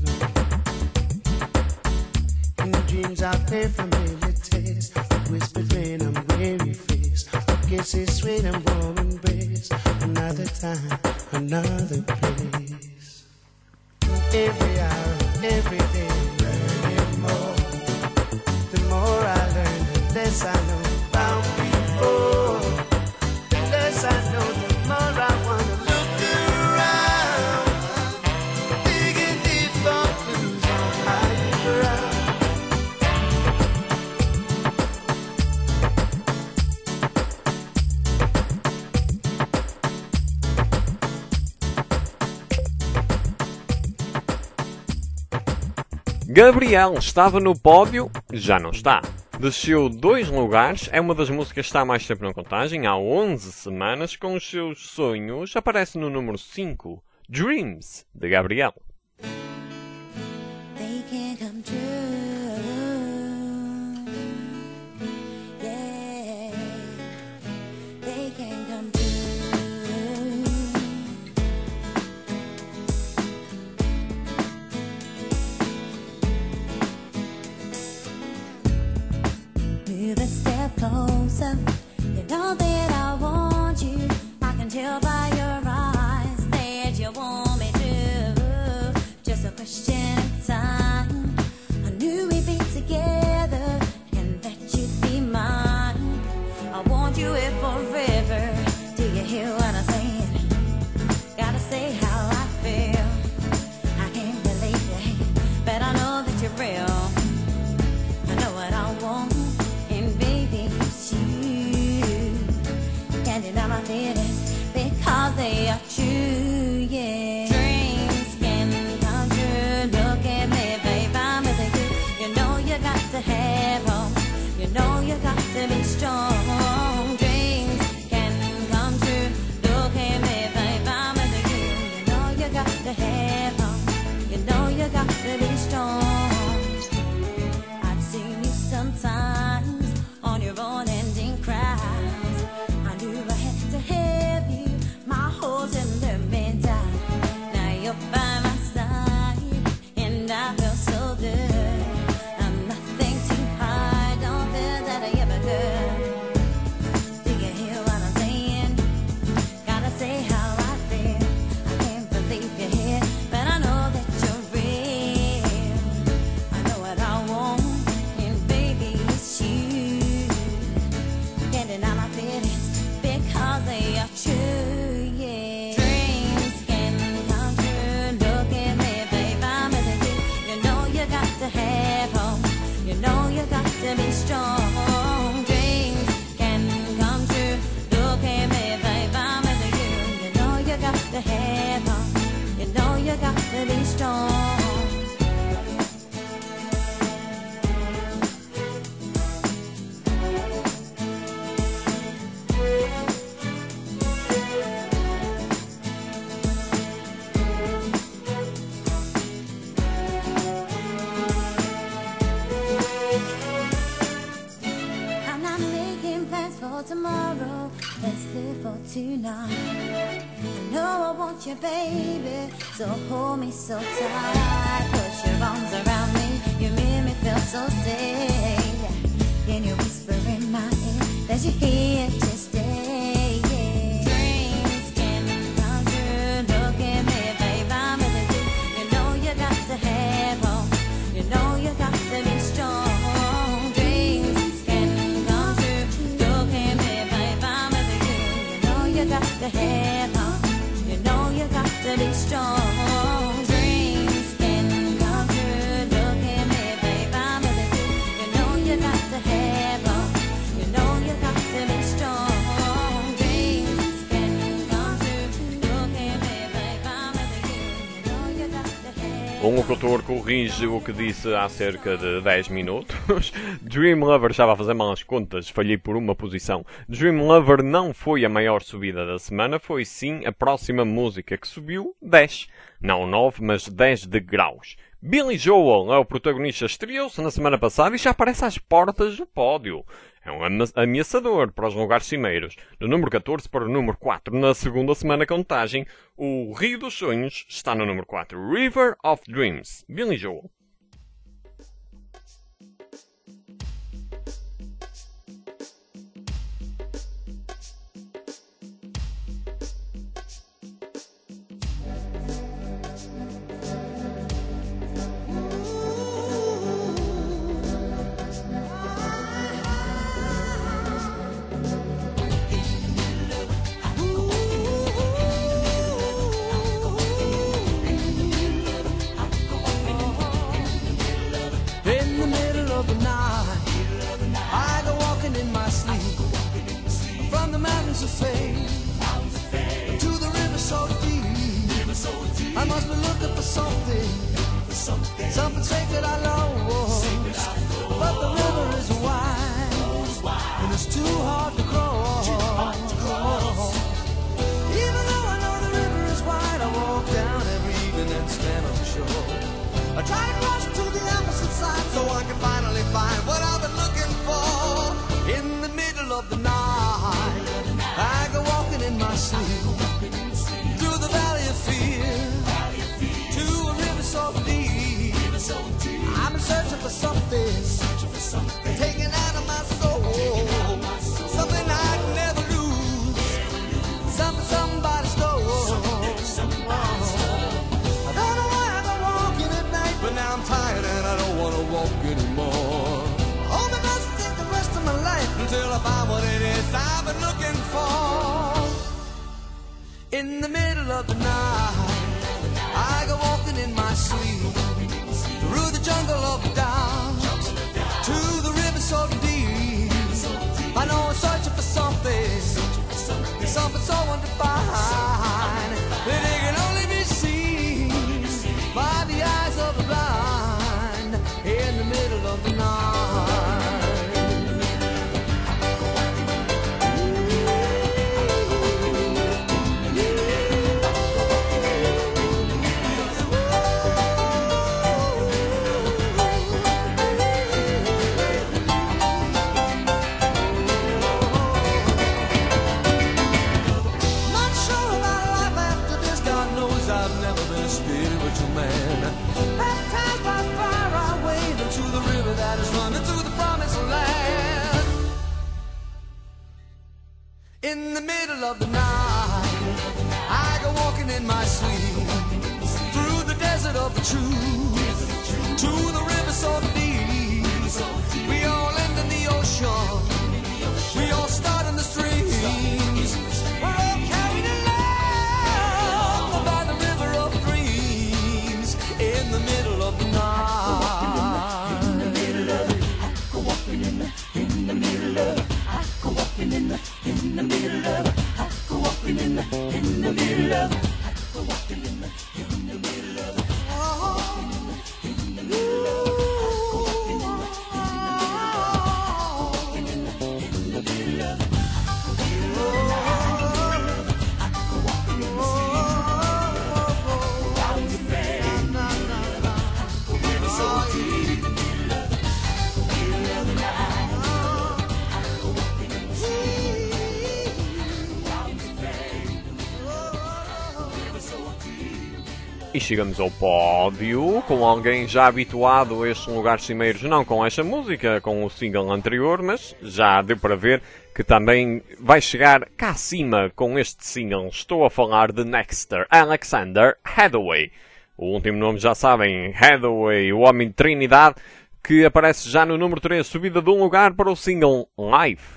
In dreams I pay familiar taste. Whispered rain on weary face. Kisses sweet and warm embrace. Another time, another place. Every hour, every day, learning more. The more I learn, the less I know about people. The less I know, the more I wanna look around. Digging deep for clues on higher ground. Gabriel estava no pódio, já não está. Desceu 2 lugares, é uma das músicas que está mais tempo na contagem, há 11 semanas, com os seus sonhos, aparece no número 5, Dreams, de Gabriel. They can come true. Yeah, they can come true. Move a step closer. You know that I want you. I can tell by your eyes that you want me to. Just a question of time. I knew we'd be together and that you'd be mine. I want you here forever. Do you hear what I'm saying? Gotta say how I feel. I can't believe it, but I know that you're real. I know what I want, and baby, it's you. Can't deny my feelings because they are true, yeah. Dreams can come true. Look at me, babe, I'm with you. You know you got to have hope. You know you got to be strong. Dreams can come true. Look at me, babe, I'm with you. You know you got to have hope. You know you got to be strong. I've seen you sometimes on your own ending cries. I knew I had to have you. My whole tender me down. Now you're by my side, and I feel so good. I'm nothing too hard, don't feel that I ever could. Do you hear what I'm saying? Gotta say how I feel. I can't believe you're here, but I know that you're real. I know what I want, and baby, it's you. Can't deny my feelings because they are true, yeah. Dreams can come true. Look at me, babe, I'm with you. You know you got to have hope. You know you got to be strong. Dreams can come true. Look at me, babe, I'm with you. You know you got to have hope. You know you got to be strong. I'm not making plans for tomorrow. Let's live for tonight. I know I want you, baby. So hold me so tight. Put your arms around me. You make me feel so safe. Can you whisper in my ear that you're here to stay? Yeah. Dreams can come true. Look at me, babe, I'm with you. You know you got to have hope. You know you got to be strong. Dreams can come true. Look at me, babe, I'm with you. You know you got to have hope. You know you got to be strong. Dreams can come true. Look at me, babe, I'm with you. You know you got to have hope. You know you got to be strong. Dreams can come true. Look at me, babe, I'm with you. You know you got to have. Um locutor corrige o que disse há cerca de 10 minutos. Dream Lover estava a fazer mal as contas, falhei por uma posição. Dream Lover não foi a maior subida da semana, foi sim a próxima música que subiu 10. Não 9, mas 10 degraus. Billy Joel é o protagonista, estreou-se na semana passada e já aparece às portas do pódio. É um ameaçador para os lugares cimeiros. Do número 14 para o número 4 na segunda semana contagem, o Rio dos Sonhos está no número 4. River of Dreams. Billy Joel. In the middle of the night, I go walking in my sleep. From the mountains of faith to the river so deep. I must be looking for something, something sacred I lost. But the river is wide, and it's too hard to cross. Even though I know the river is wide, I walk down every evening and stand on the shore. I try to cross to the opposite side so I can finally find what I've been looking for. In the middle of the night, I go walking in my sleep through the valley of fear to a river so deep. I've been searching for something taken out of my soul, something I'd never lose, something somebody stole. I don't know why I go walking at night, but now I'm tired and I don't want to walk anymore. Oh, but that's take the rest of my life until I find what it is I've been looking for. In the middle of the night, I go walking in my sleep through the jungle of doubt to the river so deep. I know I'm searching for something, something so undefined that it can only be seen by the eyes of the blind. In the middle of the night. Not sure about life after this. God knows I've never been a spiritual man. Baptized by fire, I wade into the river that is running to the promised land. In the middle of the night, I go walking in my sleep through the desert of the truth to the river so deep. We all end in the ocean. We all start in the streams. We're all carried along by the river of dreams. In the middle of the night. In the middle of it, I go walking in the middle of it. I go walking in the middle of it. I go walking in the middle of it. I go walking in the middle of it. In the middle of it. E chegamos ao pódio, com alguém já habituado a estes lugares cimeiros, não com esta música, com o single anterior, mas já deu para ver que também vai chegar cá acima com este single. Estou a falar de Nexter, Alexander Hathaway. O último nome já sabem, Hathaway, o homem de Trinidade, que aparece já no número 3, subida de um lugar para o single Life.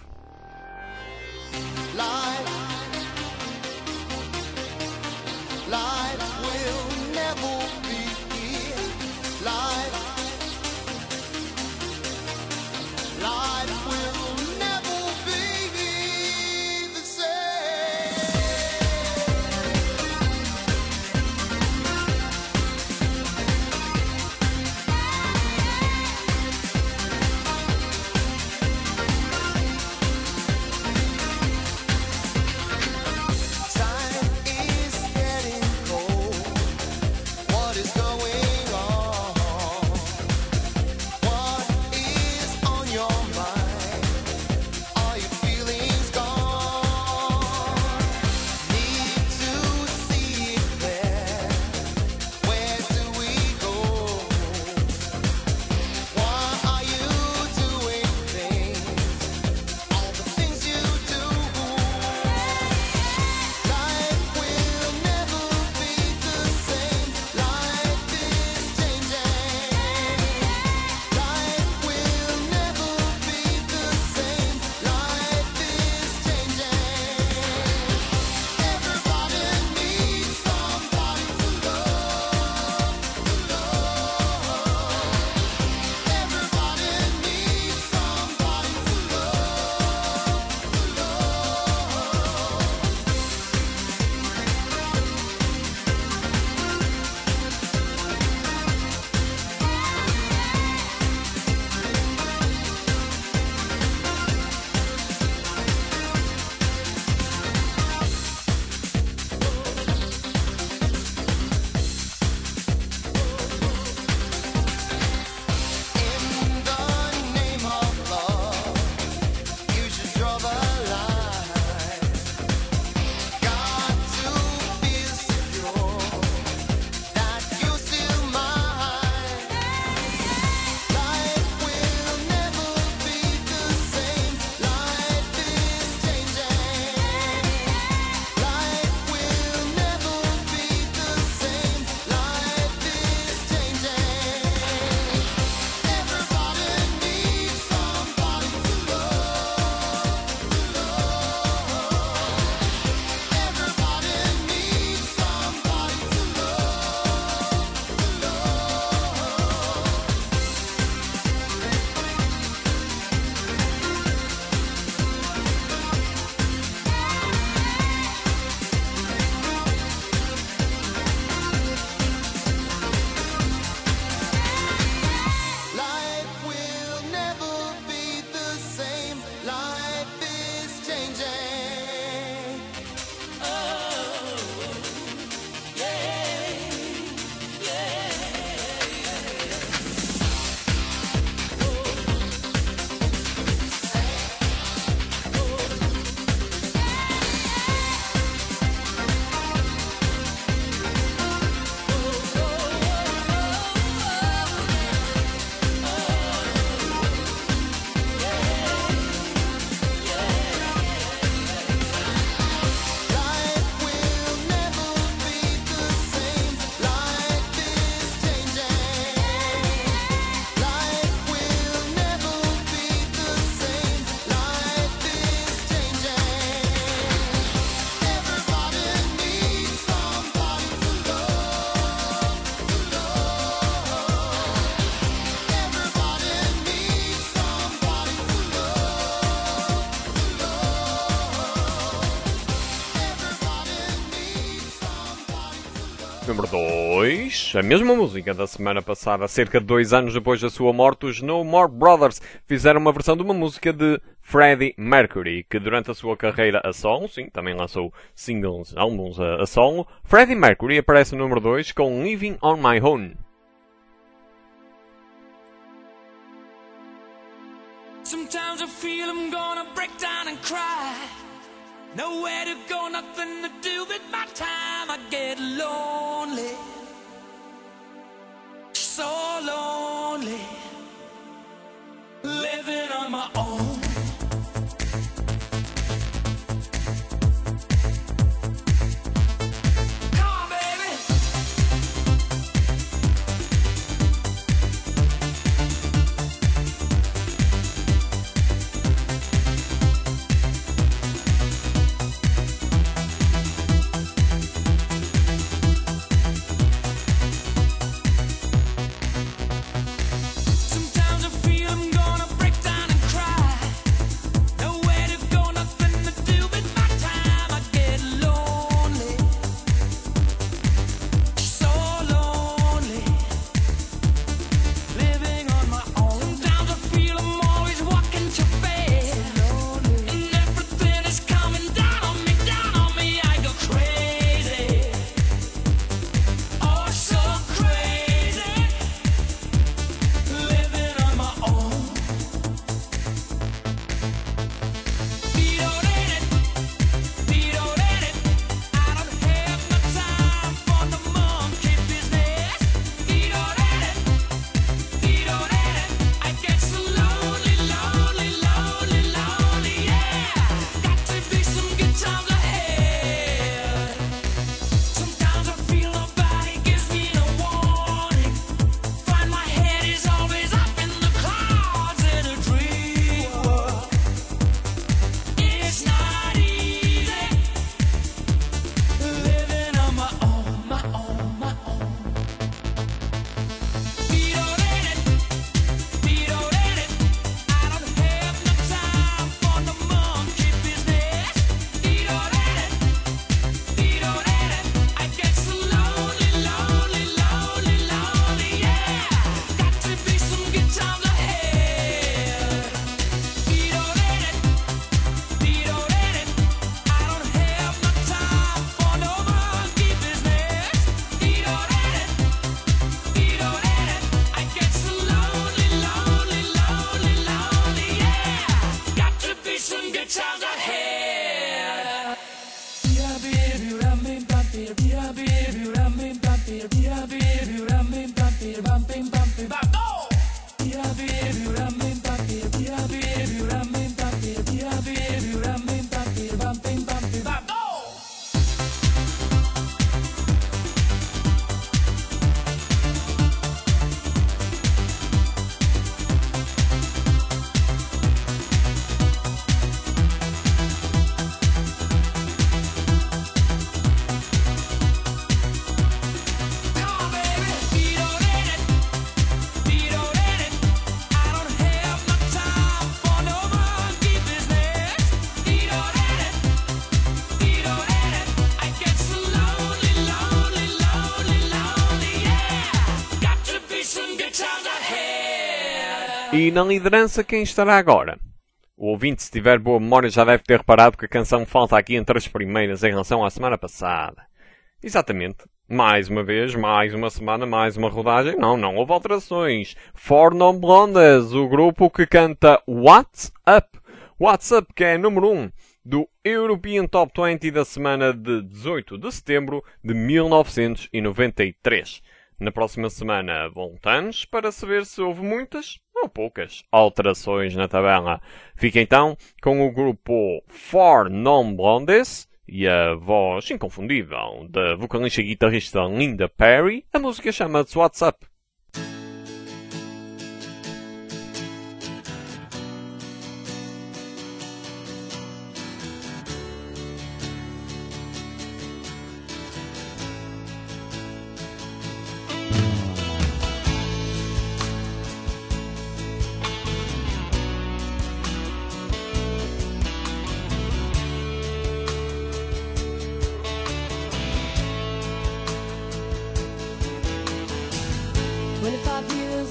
Número 2. A mesma música da semana passada, cerca de 2 anos depois da sua morte, os No More Brothers fizeram uma versão de uma música de Freddie Mercury, que durante a sua carreira a solo, sim, também lançou singles, álbuns a solo, Freddie Mercury aparece no número 2 com Living on My Own. Sometimes I feel I'm gonna break down and cry. Nowhere to go, nothing to do with my time. I get lonely, so lonely, living on my own. Come on, baby. Sometimes I feel I'm gonna break down and cry. Nowhere to go, nothing to do with my time. I get lonely, so lonely, living on my own. Sometimes I feel I'm always walking too fast, and everything is coming down on me, I go crazy, oh so crazy, living on my own. I don't have no time for the monkey business. I get so lonely, lonely, lonely, lonely, yeah. Got to be some good times ahead. Sometimes I feel nobody gives me no warning. Find my head is always up in the clouds in a dream world. It's not easy living on my own, my own, my own. I don't have no time for the monkey business. I get so lonely, lonely, lonely, lonely, yeah. Got to be some good times ahead. I don't have no time for no monkey business. I get so lonely, lonely, lonely, lonely, yeah. Got to be some good times ahead. Come on, baby. I don't have no time for no monkey business. I get so lonely, lonely, lonely, lonely, yeah. Got to be some good times ahead. E na liderança quem estará agora? O ouvinte, se tiver boa memória, já deve ter reparado que a canção falta aqui entre as primeiras em relação à semana passada. Exatamente. Mais uma vez, mais uma semana, mais uma rodagem. Não houve alterações. Four Non Blondes, o grupo que canta What's Up. What's Up, que é número 1 do European Top 20 da semana de 18 de setembro de 1993. Na próxima semana voltamos para saber se houve muitas ou poucas alterações na tabela. Fica então com o grupo Four Non Blondes e a voz inconfundível da vocalista e guitarrista Linda Perry. A música chama-se What's Up.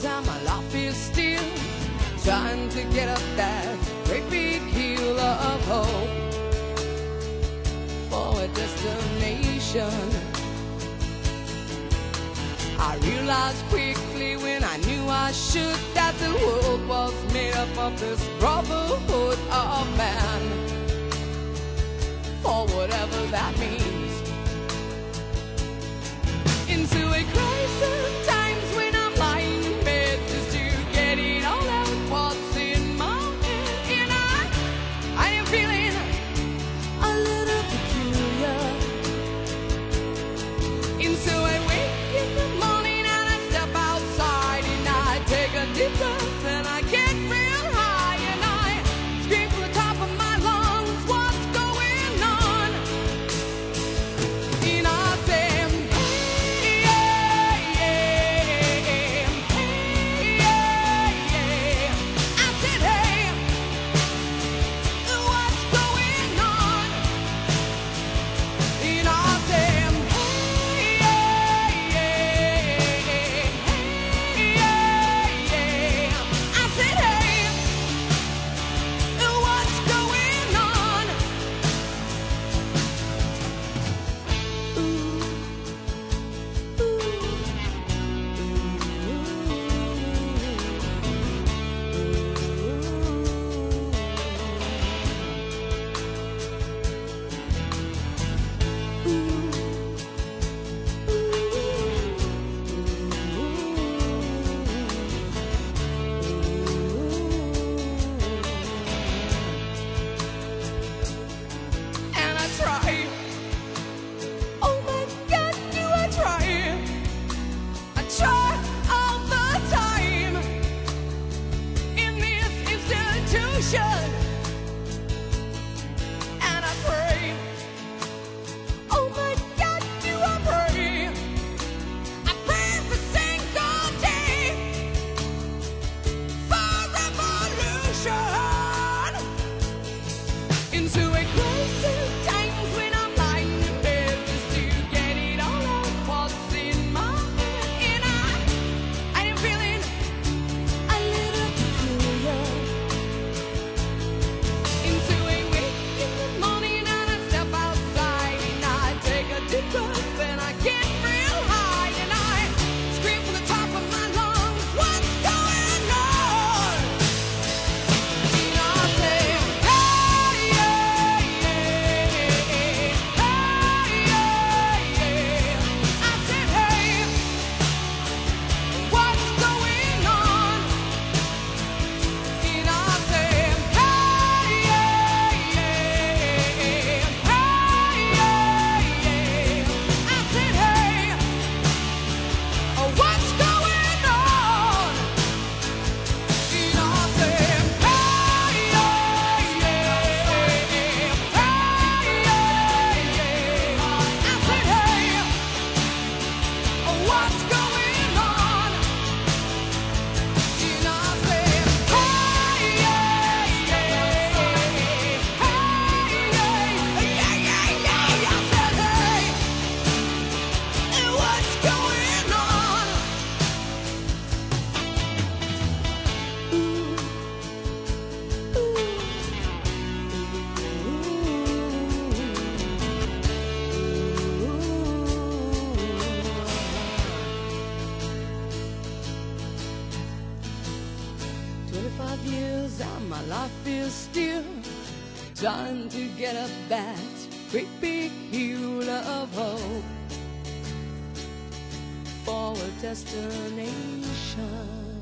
years and my life is still trying to get up that great big hill of hope for a destination. I realized quickly when I knew I should that the world was made up of this brotherhood of man, for whatever that means. Into a crisis times when I'm lying in bed just to get it all out what's in my head, and I am feeling a little peculiar. And so I wake in the morning and I step outside and I take a deep breath and I get real high and I scream from the top of my lungs, what's going on? And I say, hey, yeah, yeah, hey, yeah, yeah. I said, hey, what's going on? And I say, hey, yeah, yeah, hey, yeah, yeah. I said, hey, what's going on? And I try. Oh my God, do I try? I try all the time in this institution. And I pray. Oh my God, do I pray? I pray every single day for revolution. Into a crisis times when I'm lying in bed just to get it all out what's in my head, and I am feeling a little peculiar. Into a wake in the morning and I step outside and I take a deep breath and I get real high and I scream from the top of my lungs, what's going on? And I say, hey, yeah, yeah, hey, yeah, yeah. I said, hey, what's going on? And I said, hey, yeah, yeah, hey, yeah, yeah. I said, hey, what's going on? And I said, hey, yeah, yeah, hey, yeah, yeah. I said, hey, what's going on? And I said, hey, yeah, yeah, hey, yeah, yeah, yeah. I said, hey, what's going on? Years and my life is still trying to get up that great big hill of hope for a destination.